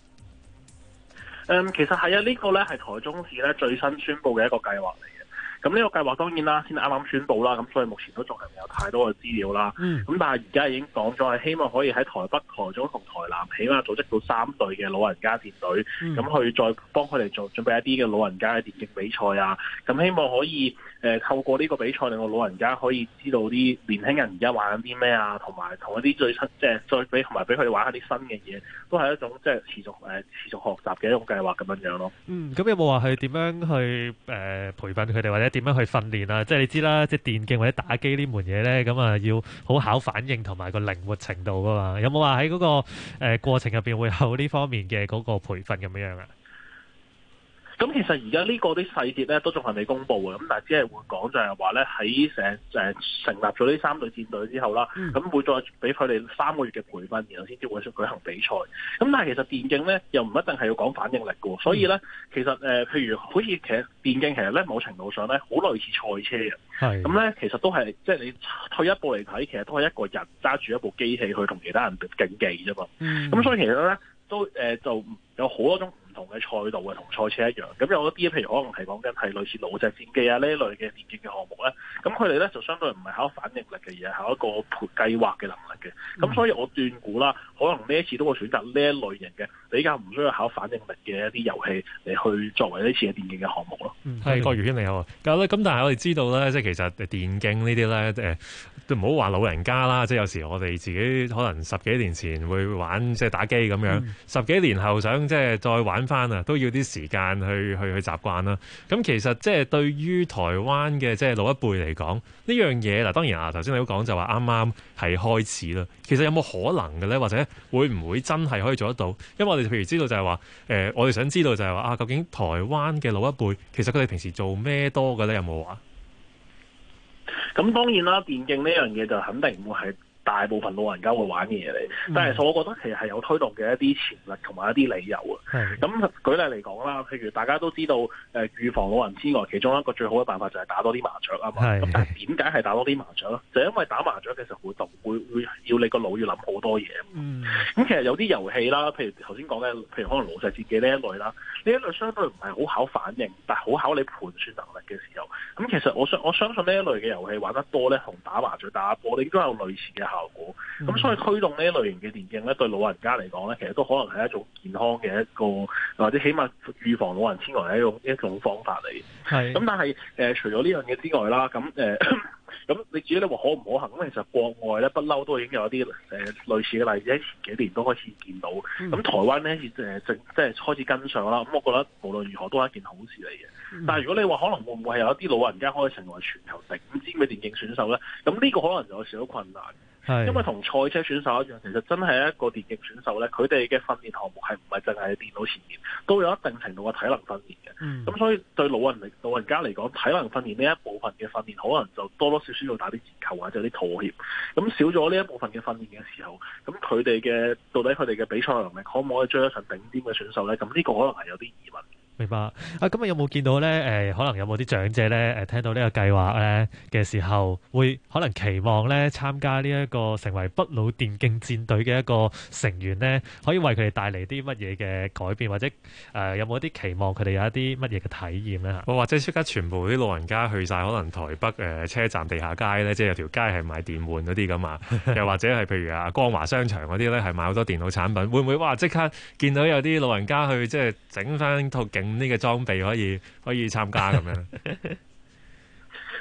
其實係啊，呢個呢係台中市咧最新宣布嘅一個計劃嚟嘅。咁呢個計劃當然啦，先啱啱宣布啦，咁所以目前都仲係未有太多嘅資料啦。咁但係而家已經講咗係希望可以喺台北、台中同台南起碼組織到3隊嘅老人家戰隊，咁去再幫佢哋準備一啲嘅老人家嘅電競比賽啊。咁希望可以透過呢個比賽令到老人家可以知道啲年輕人而家玩緊啲咩啊，同埋同一啲最新再俾同埋俾佢哋玩一啲新嘅嘢，都係一種即係持續學習嘅一種計劃咁樣咯。 咁有冇話係點樣去培訓佢哋或者點樣去訓練啊？即係你知啦，即係電競或者打機呢門嘢咧，咁啊要好考反應同埋個靈活程度噶嘛。有冇話喺嗰個過程入邊會有呢方面嘅嗰個培訓咁樣啊？ 咁其實而家呢個啲細節咧都仲係未公布嘅，咁但係只係會講就係話咧喺成立咗呢3隊戰隊之後啦，咁會再俾佢哋3個月嘅培訓，然後先至會舉行比賽。咁但係其實電競咧又唔一定係要講反應力嘅，所以咧其實譬如好似其實電競其實咧某程度上咧好類似賽車嘅，咁咧其實都係即係你退一步嚟睇，其實都係一個人揸住一部機器去同其他人競技啫嘛。咁所以其實咧都就有好多種唔同嘅賽道嘅，同賽車一樣。咁有一啲譬如可能係講緊係類似老隻戰機啊呢一類嘅電競嘅項目咧，咁佢哋咧就相對唔係考反應力嘅，而係考一個計劃嘅能力嘅。咁所以我斷估啦，可能呢一次都會選擇呢一類型嘅比較唔需要考反應力嘅一啲遊戲嚟去作為呢次嘅電競嘅項目咯。 係郭豫謙你好。咁但係我哋知道咧，即係其實電競呢啲咧都唔好話老人家啦，即係有時我哋自己可能10幾年前會玩即係打機咁樣，10幾年後想即係再玩翻啊，都要啲時間去習慣啦。咁其實即係對於台灣嘅即係老一輩嚟講，呢樣嘢嗱當然啊，頭先你都講就話啱啱係開始啦。其實有冇可能嘅咧，或者會唔會真係可以做得到？因為我哋譬如知道就係話我哋想知道就係話啊，究竟台灣嘅老一輩其實佢哋平時做咩多嘅咧？有冇話？ 咁當然啦，電競呢樣嘢就肯定唔會係大部分老人家會玩嘅嘢嚟，但係我覺得其實係有推動嘅一啲潛力同埋一啲理由啊。咁舉例嚟講啦，譬如大家都知道預防老人痴呆，其中一個最好嘅辦法就係打多啲麻雀啊嘛。咁但係點解係打多啲麻雀咧？就因為打麻雀嘅時候會要你個腦要諗好多嘢。咁其實有啲遊戲啦，譬如頭先講嘅，譬如可能老細自己呢一類啦，呢一類相對唔係好考反應，但係好考你盤算能力嘅時候。咁其實我相信呢一類嘅遊戲玩得多咧，同打麻雀、打波，你應該有類似嘅效果。咁所以推動呢一類型嘅電競咧，對老人家嚟講咧，其實都可能係一種健康嘅一個，或者起碼預防老人痴呆係一種方法嚟。咁但係除咗呢樣嘢之外啦，咁你至於你話可唔可行？咁其實國外咧不嬲都已經有一啲類似嘅例子，喺前幾年都開始見到。咁台灣呢即係開始跟上啦。咁我覺得無論如何都係一件好事嚟嘅。但係如果你話可能會唔會係有一啲老人家可以成為全球頂尖嘅電競選手咧？咁呢個可能就有少少困難。因為同賽車選手一樣，其實真係一個電競選手咧，佢哋嘅訓練項目係唔係淨係喺電腦前面，都有一定程度嘅體能訓練嘅。咁所以對老人家嚟講，體能訓練呢一部分嘅訓練，可能就多多少少要打啲折扣或者啲妥協。咁少咗呢一部分嘅訓練嘅時候，咁佢哋到底佢哋嘅比賽能力可唔可以追得上頂尖嘅選手咧？咁呢個可能係有啲疑問。 明白啊！咁有冇見到咧？可能有冇啲長者咧？聽到呢個計劃咧嘅時候，會可能期望咧參加呢一個成為不老電競戰隊嘅一個成員咧，可以為佢哋帶嚟啲乜嘢嘅改變，或者有冇啲期望佢哋有一啲乜嘢嘅體驗咧？ 或者即刻全部啲老人家去晒可能台北車站地下街咧，即係有條街係賣電玩嗰啲咁啊，又或者係譬如光華商場嗰啲咧係賣好多電腦產品，會唔會哇即刻見到有啲老人家去即係整翻套勁呢個裝備可以參加咁樣？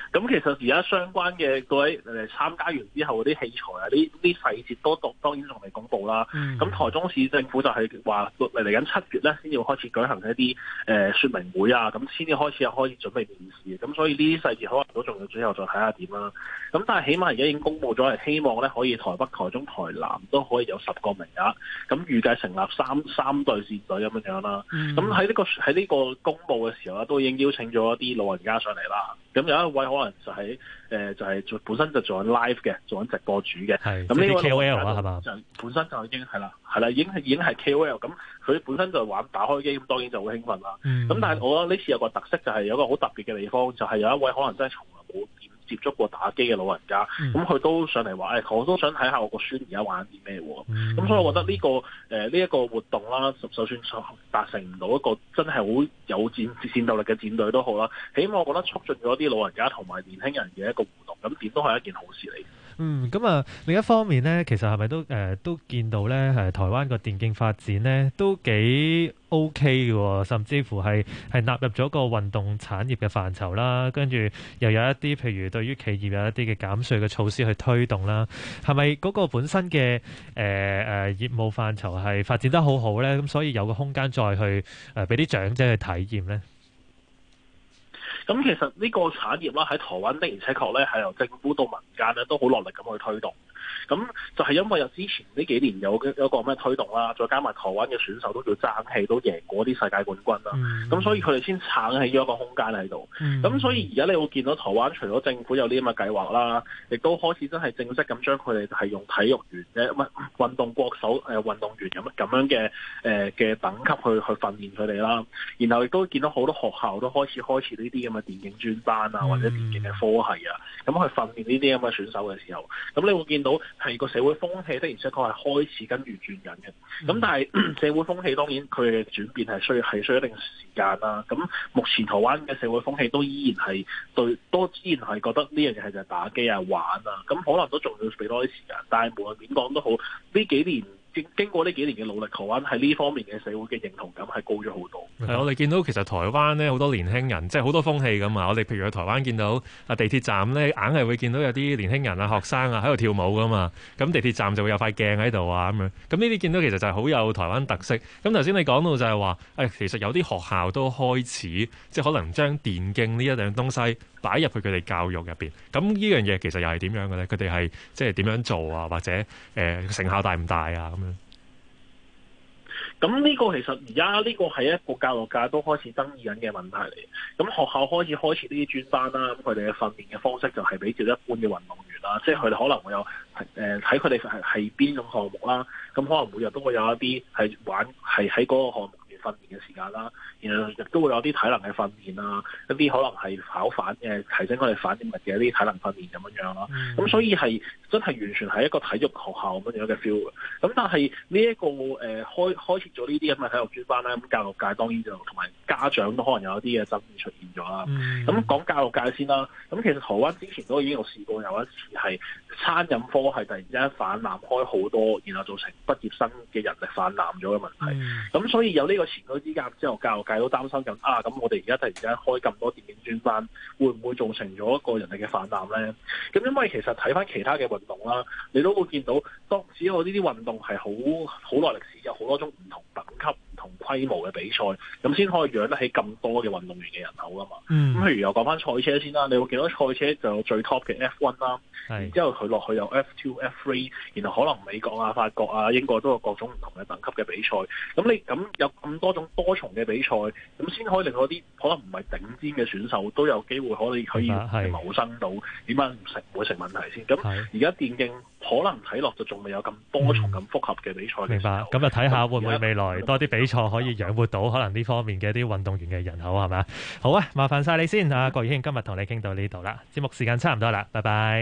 咁其實而家相關嘅各位參加完之後嗰啲器材啊，啲細節都當然仲未公佈啦。咁台中市政府就係話嚟緊7月咧，先要開始舉行一啲説明會啊，咁先至開始準備面試。咁所以呢啲細節可能都仲要最後再睇下點啦。咁但係起碼而家已經公佈咗，係希望咧可以台北、台中、台南都可以有10個名額。咁預計成立三隊戰隊咁樣啦。咁喺呢個公佈嘅時候咧，都已經邀請咗一啲老人家上嚟啦。咁有一位可能就係本身就做緊 live 嘅，做緊直播主嘅。咁呢個 KOL 啦，係嘛？ 就本身就已經係啦，已經係 KOL。咁佢本身就玩打開機，咁當然就會興奮啦。咁但係我覺得呢次有個特色就係有一個好特別嘅地方，就係有一位可能真係從來冇接觸過打機嘅老人家，咁佢都上嚟話，我都想睇下我個孫而家玩啲咩喎。咁所以我覺得呢一個活動啦，就算達成唔到一個真係好有戰鬥力嘅戰隊都好啦，起碼我覺得促進咗啲老人家同埋年輕人嘅一個互動，咁點都係一件好事嚟。 咁啊，另一方面呢，其實係咪都見到呢？台灣個電競發展呢都幾 OK 嘅，甚至乎係納入咗個運動產業嘅範疇啦。跟住又有一啲譬如對於企業有一啲嘅減稅嘅措施去推動啦。係咪嗰個本身嘅業務範疇係發展得好好呢？咁所以有個空間再去俾啲長者去體驗呢？ 咁其實呢個產業啦，喺台灣的而且確咧係由政府到民間咧都好落力咁去推動。咁就係因為之前呢幾年有個咩推動啦，再加埋台灣嘅選手都叫爭氣，都贏過啲世界冠軍啦。咁所以佢哋先撐起咗一個空間喺度。咁所以而家你會見到台灣除咗政府有啲咁嘅計劃啦，亦都開始真係正式咁將佢哋係用體育員嘅運動國手運動員咁樣嘅等級去訓練佢哋啦。然後亦都見到好多學校都開始呢啲咁嘅電競專班啊，或者電競嘅科系啊，咁去訓練呢啲咁嘅選手嘅時候，咁你會見到係個社會風氣的而且確係開始跟住轉緊嘅。咁但係社會風氣當然佢嘅轉變係需要一定時間啦。咁目前台灣嘅社會風氣都依然係覺得呢樣嘢係就係打機啊玩啊，咁可能都仲要俾多啲時間。但係無論點講都好，呢幾年經過呢幾年嘅努力，台灣喺呢方面嘅社會嘅認同感係高咗好多。 我哋見到其實台灣呢好多年輕人，即係好多風氣咁啊！我哋譬如去台灣見到地鐵站呢，硬係會見到有啲年輕人啊、學生啊喺度跳舞噶嘛。咁地鐵站就會有塊鏡喺度啊咁樣。咁呢啲見到其實就係好有台灣特色。咁頭先你講到就係話，其實有啲學校都開始即係可能將電競呢一樣東西擺入去佢哋教育入邊。咁呢樣嘢其實又係點樣嘅咧？佢哋係即係點樣做啊？或者成效大唔大啊？咁樣。 咁呢個其實而家呢個係一個教育界都開始爭議緊嘅問題嚟。咁學校開始開設呢啲專班啦，咁佢哋嘅訓練嘅方式就係比較一般嘅運動員啦，即係佢哋可能會有睇佢哋係邊種項目啦，咁可能每日都會有一啲係喺嗰個項目訓練嘅時間啦，然後亦都會有啲體能嘅訓練啊，一啲可能係提升佢哋反應力嘅一啲體能訓練咁樣啦。咁所以係真係完全係一個體育學校咁樣嘅 feel 嘅。咁但係呢一個開設咗呢啲咁嘅體育專班咧，咁教育界當然就同埋家長都可能有一啲嘅爭議出現咗啦。咁講教育界先啦，咁其實台灣之前都已經有試過有一次係餐飲科係突然之間泛濫開好多，然後造成畢業生嘅人力泛濫咗嘅問題。咁所以有呢個前車之鑑之後，教育界都擔心緊咁我哋而家突然之間開咁多電競專班，會唔會造成咗一個人力嘅泛濫咧？咁因為其實睇翻其他嘅運動啦，你都會見到，只要呢啲運動係好耐歷史，有好多種唔同等級、唔同規模嘅比賽，咁先可以養得起咁多嘅運動員嘅人口噶嘛。咁譬如又講翻賽車先啦，你會見到賽車就有最 top 嘅 F1 啦，然之後佢落去有 F2、F3，然後可能美國啊、法國啊、英國都有各種唔同嘅等級嘅比賽。咁你咁有咁多種多重嘅比賽，咁先可以令到啲可能唔係頂尖嘅選手都有機會可以謀生到，點解唔會成問題先？咁而家電競可能睇落就仲未有咁多重咁複合嘅比賽。 明白。咁就睇下會唔會未來多啲比賽可以養活到可能呢方面嘅一啲運動員嘅人口係咪？好啊，麻煩晒你先啊，郭豫興，今日同你傾到呢度啦，節目時間差唔多啦，拜拜。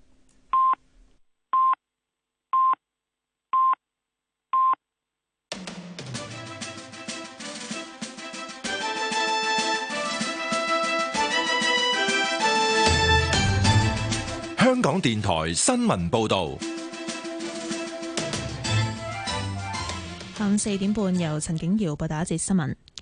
香港電台新聞報道， 下午4點半由陳景瑤報道一節新聞。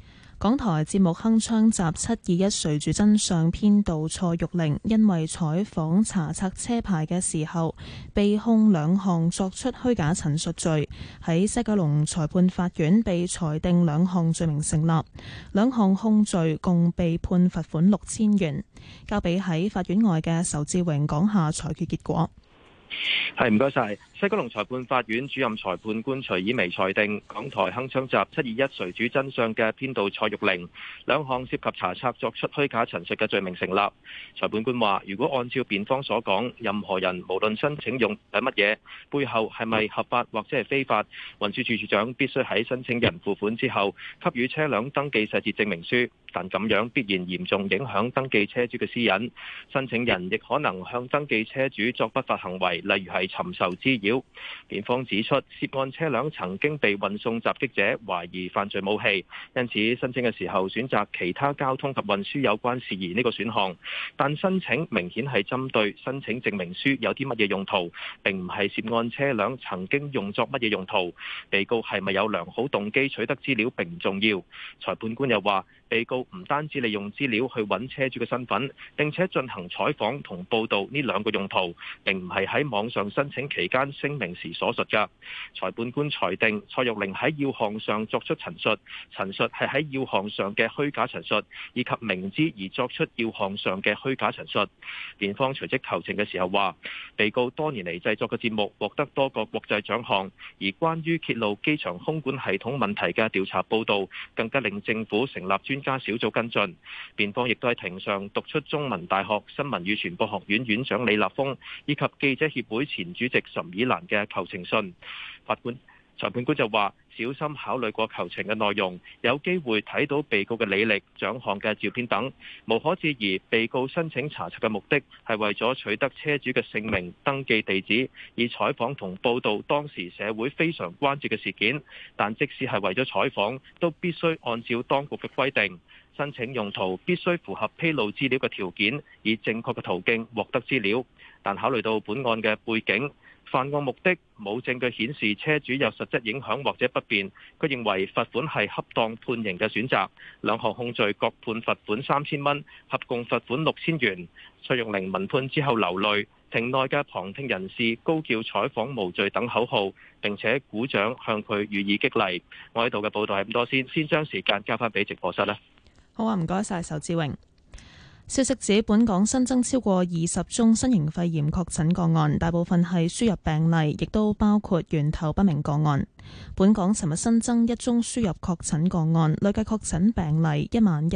港台節目《鏗鏘集721誰主真相》編導蔡玉玲因為採訪查冊車牌嘅時候被控2項作出虛假陳述罪，喺西九龍裁判法院被裁定2項罪名成立，2項控罪共被判罰款6000元。交俾喺法院外嘅仇志榮講下裁決結果。 係，唔該晒。西九龍裁判法院主任裁判官徐以薇裁定，港台《鏗鏘集721誰主真相》嘅編導蔡玉玲2項涉及查冊作出虛假陳述嘅罪名成立。裁判官話，如果按照辯方所講，任何人無論申請用係乜嘢，背後係咪合法或者係非法，運輸署署長必須喺申請人付款之後給予車輛登記細節證明書，但咁樣必然嚴重影響登記車主嘅私隱。申請人亦可能向登記車主作不法行為，例如係尋仇滋擾。辯方指出，涉案車輛曾經被運送襲擊者懷疑犯罪武器，因此申請嘅時候選擇其他交通及運輸有關事宜呢個選項，但申請明顯係針對申請證明書有啲乜嘢用途，並唔係涉案車輛曾經用作乜嘢用途。被告係咪有良好動機取得資料並唔重要。裁判官又話，被告唔單止利用資料去揾車主嘅身份，並且進行採訪同報導呢2個用途，並唔係喺網上申請期間聲明時所述嘅。裁判官裁定蔡玉玲喺要項上作出陳述，陳述係喺要項上嘅虛假陳述，以及明知而作出要項上嘅虛假陳述。辯方隨即求情嘅時候話，被告多年嚟製作嘅節目獲得多個國際獎項，而關於揭露機場空管系統問題嘅調查報導，更加令政府成立專家小組跟進。辯方亦都喺庭上讀出中文大學新聞與傳播學院院長李立峰以及記者協會前主席岑以蘭嘅求情信。裁判官就話，小心考慮過求情嘅內容，有機會睇到被告嘅履歷、獎項嘅照片等，無可置疑被告申請查冊嘅目的係為咗取得車主嘅姓名、登記地址，以採訪同報導當時社會非常關注嘅事件。但即使係為咗採訪，都必須按照當局嘅規定，申請用途必須符合披露資料嘅條件，以正確嘅途徑獲得資料。但考慮到本案嘅背景、犯案目的，冇證據顯示車主有實質影響或者不便，佢認為罰款係恰當判刑嘅選擇。2項控罪各判罰款3000蚊，合共罰款6000元。蔡玉玲聞判之後流淚，庭內嘅旁聽人士高叫採訪無罪等口號，並且鼓掌向佢予以激勵。我喺度嘅報道係咁多先將時間交翻俾直播室啦。 好啊，唔該晒仇志榮。消息指，本港新增超過20宗新型肺炎確診個案，大部分係輸入病例，亦都包括源頭不明個案。本港尋日新增1宗輸入確診個案，累計確診病例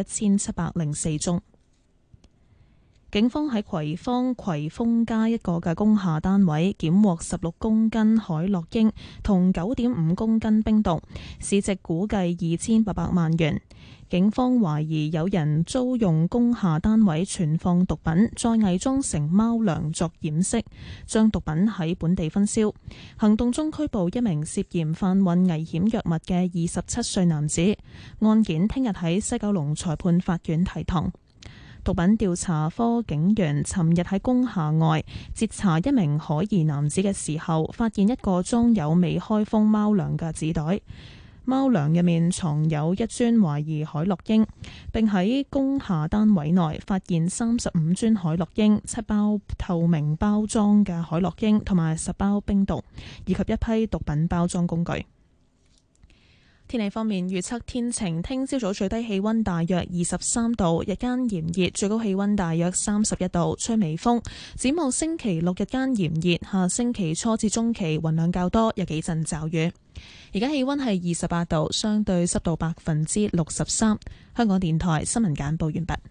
11704宗。警方喺葵芳葵豐街一個嘅工廈單位檢獲16公斤海洛英同9.5公斤冰毒，市值估計2800萬元。警方懷疑有人租用工廈單位存放毒品，再偽裝成貓糧作掩飾，將毒品喺本地分銷。行動中拘捕一名涉嫌販運危險藥物嘅27歲男子，案件聽日喺西九龍裁判法院提堂。毒品調查科警員尋日喺工廈外截查一名可疑男子嘅時候，發現一個裝有未開封貓糧嘅紙袋。貓糧入面藏有1樽懷疑海洛因，並喺工廈單位內發現35樽海洛因、7包透明包裝嘅海洛因同埋10包冰毒，以及一批毒品包裝工具。天氣方面，預測天晴，聽朝早最低氣溫大約23度，日間炎熱，最高氣溫大約31度，吹微風。展望星期6日間炎熱，下星期初至中期雲量較多，有幾陣驟雨。而家氣溫係28度，相對濕度63%。香港電台新聞簡報完畢。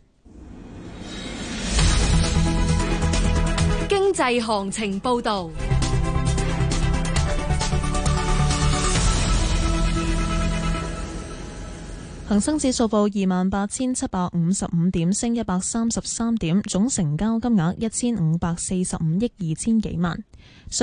經濟行情報道。 恒生指數報28,755點，升133點，總成交金額1545億2千幾萬。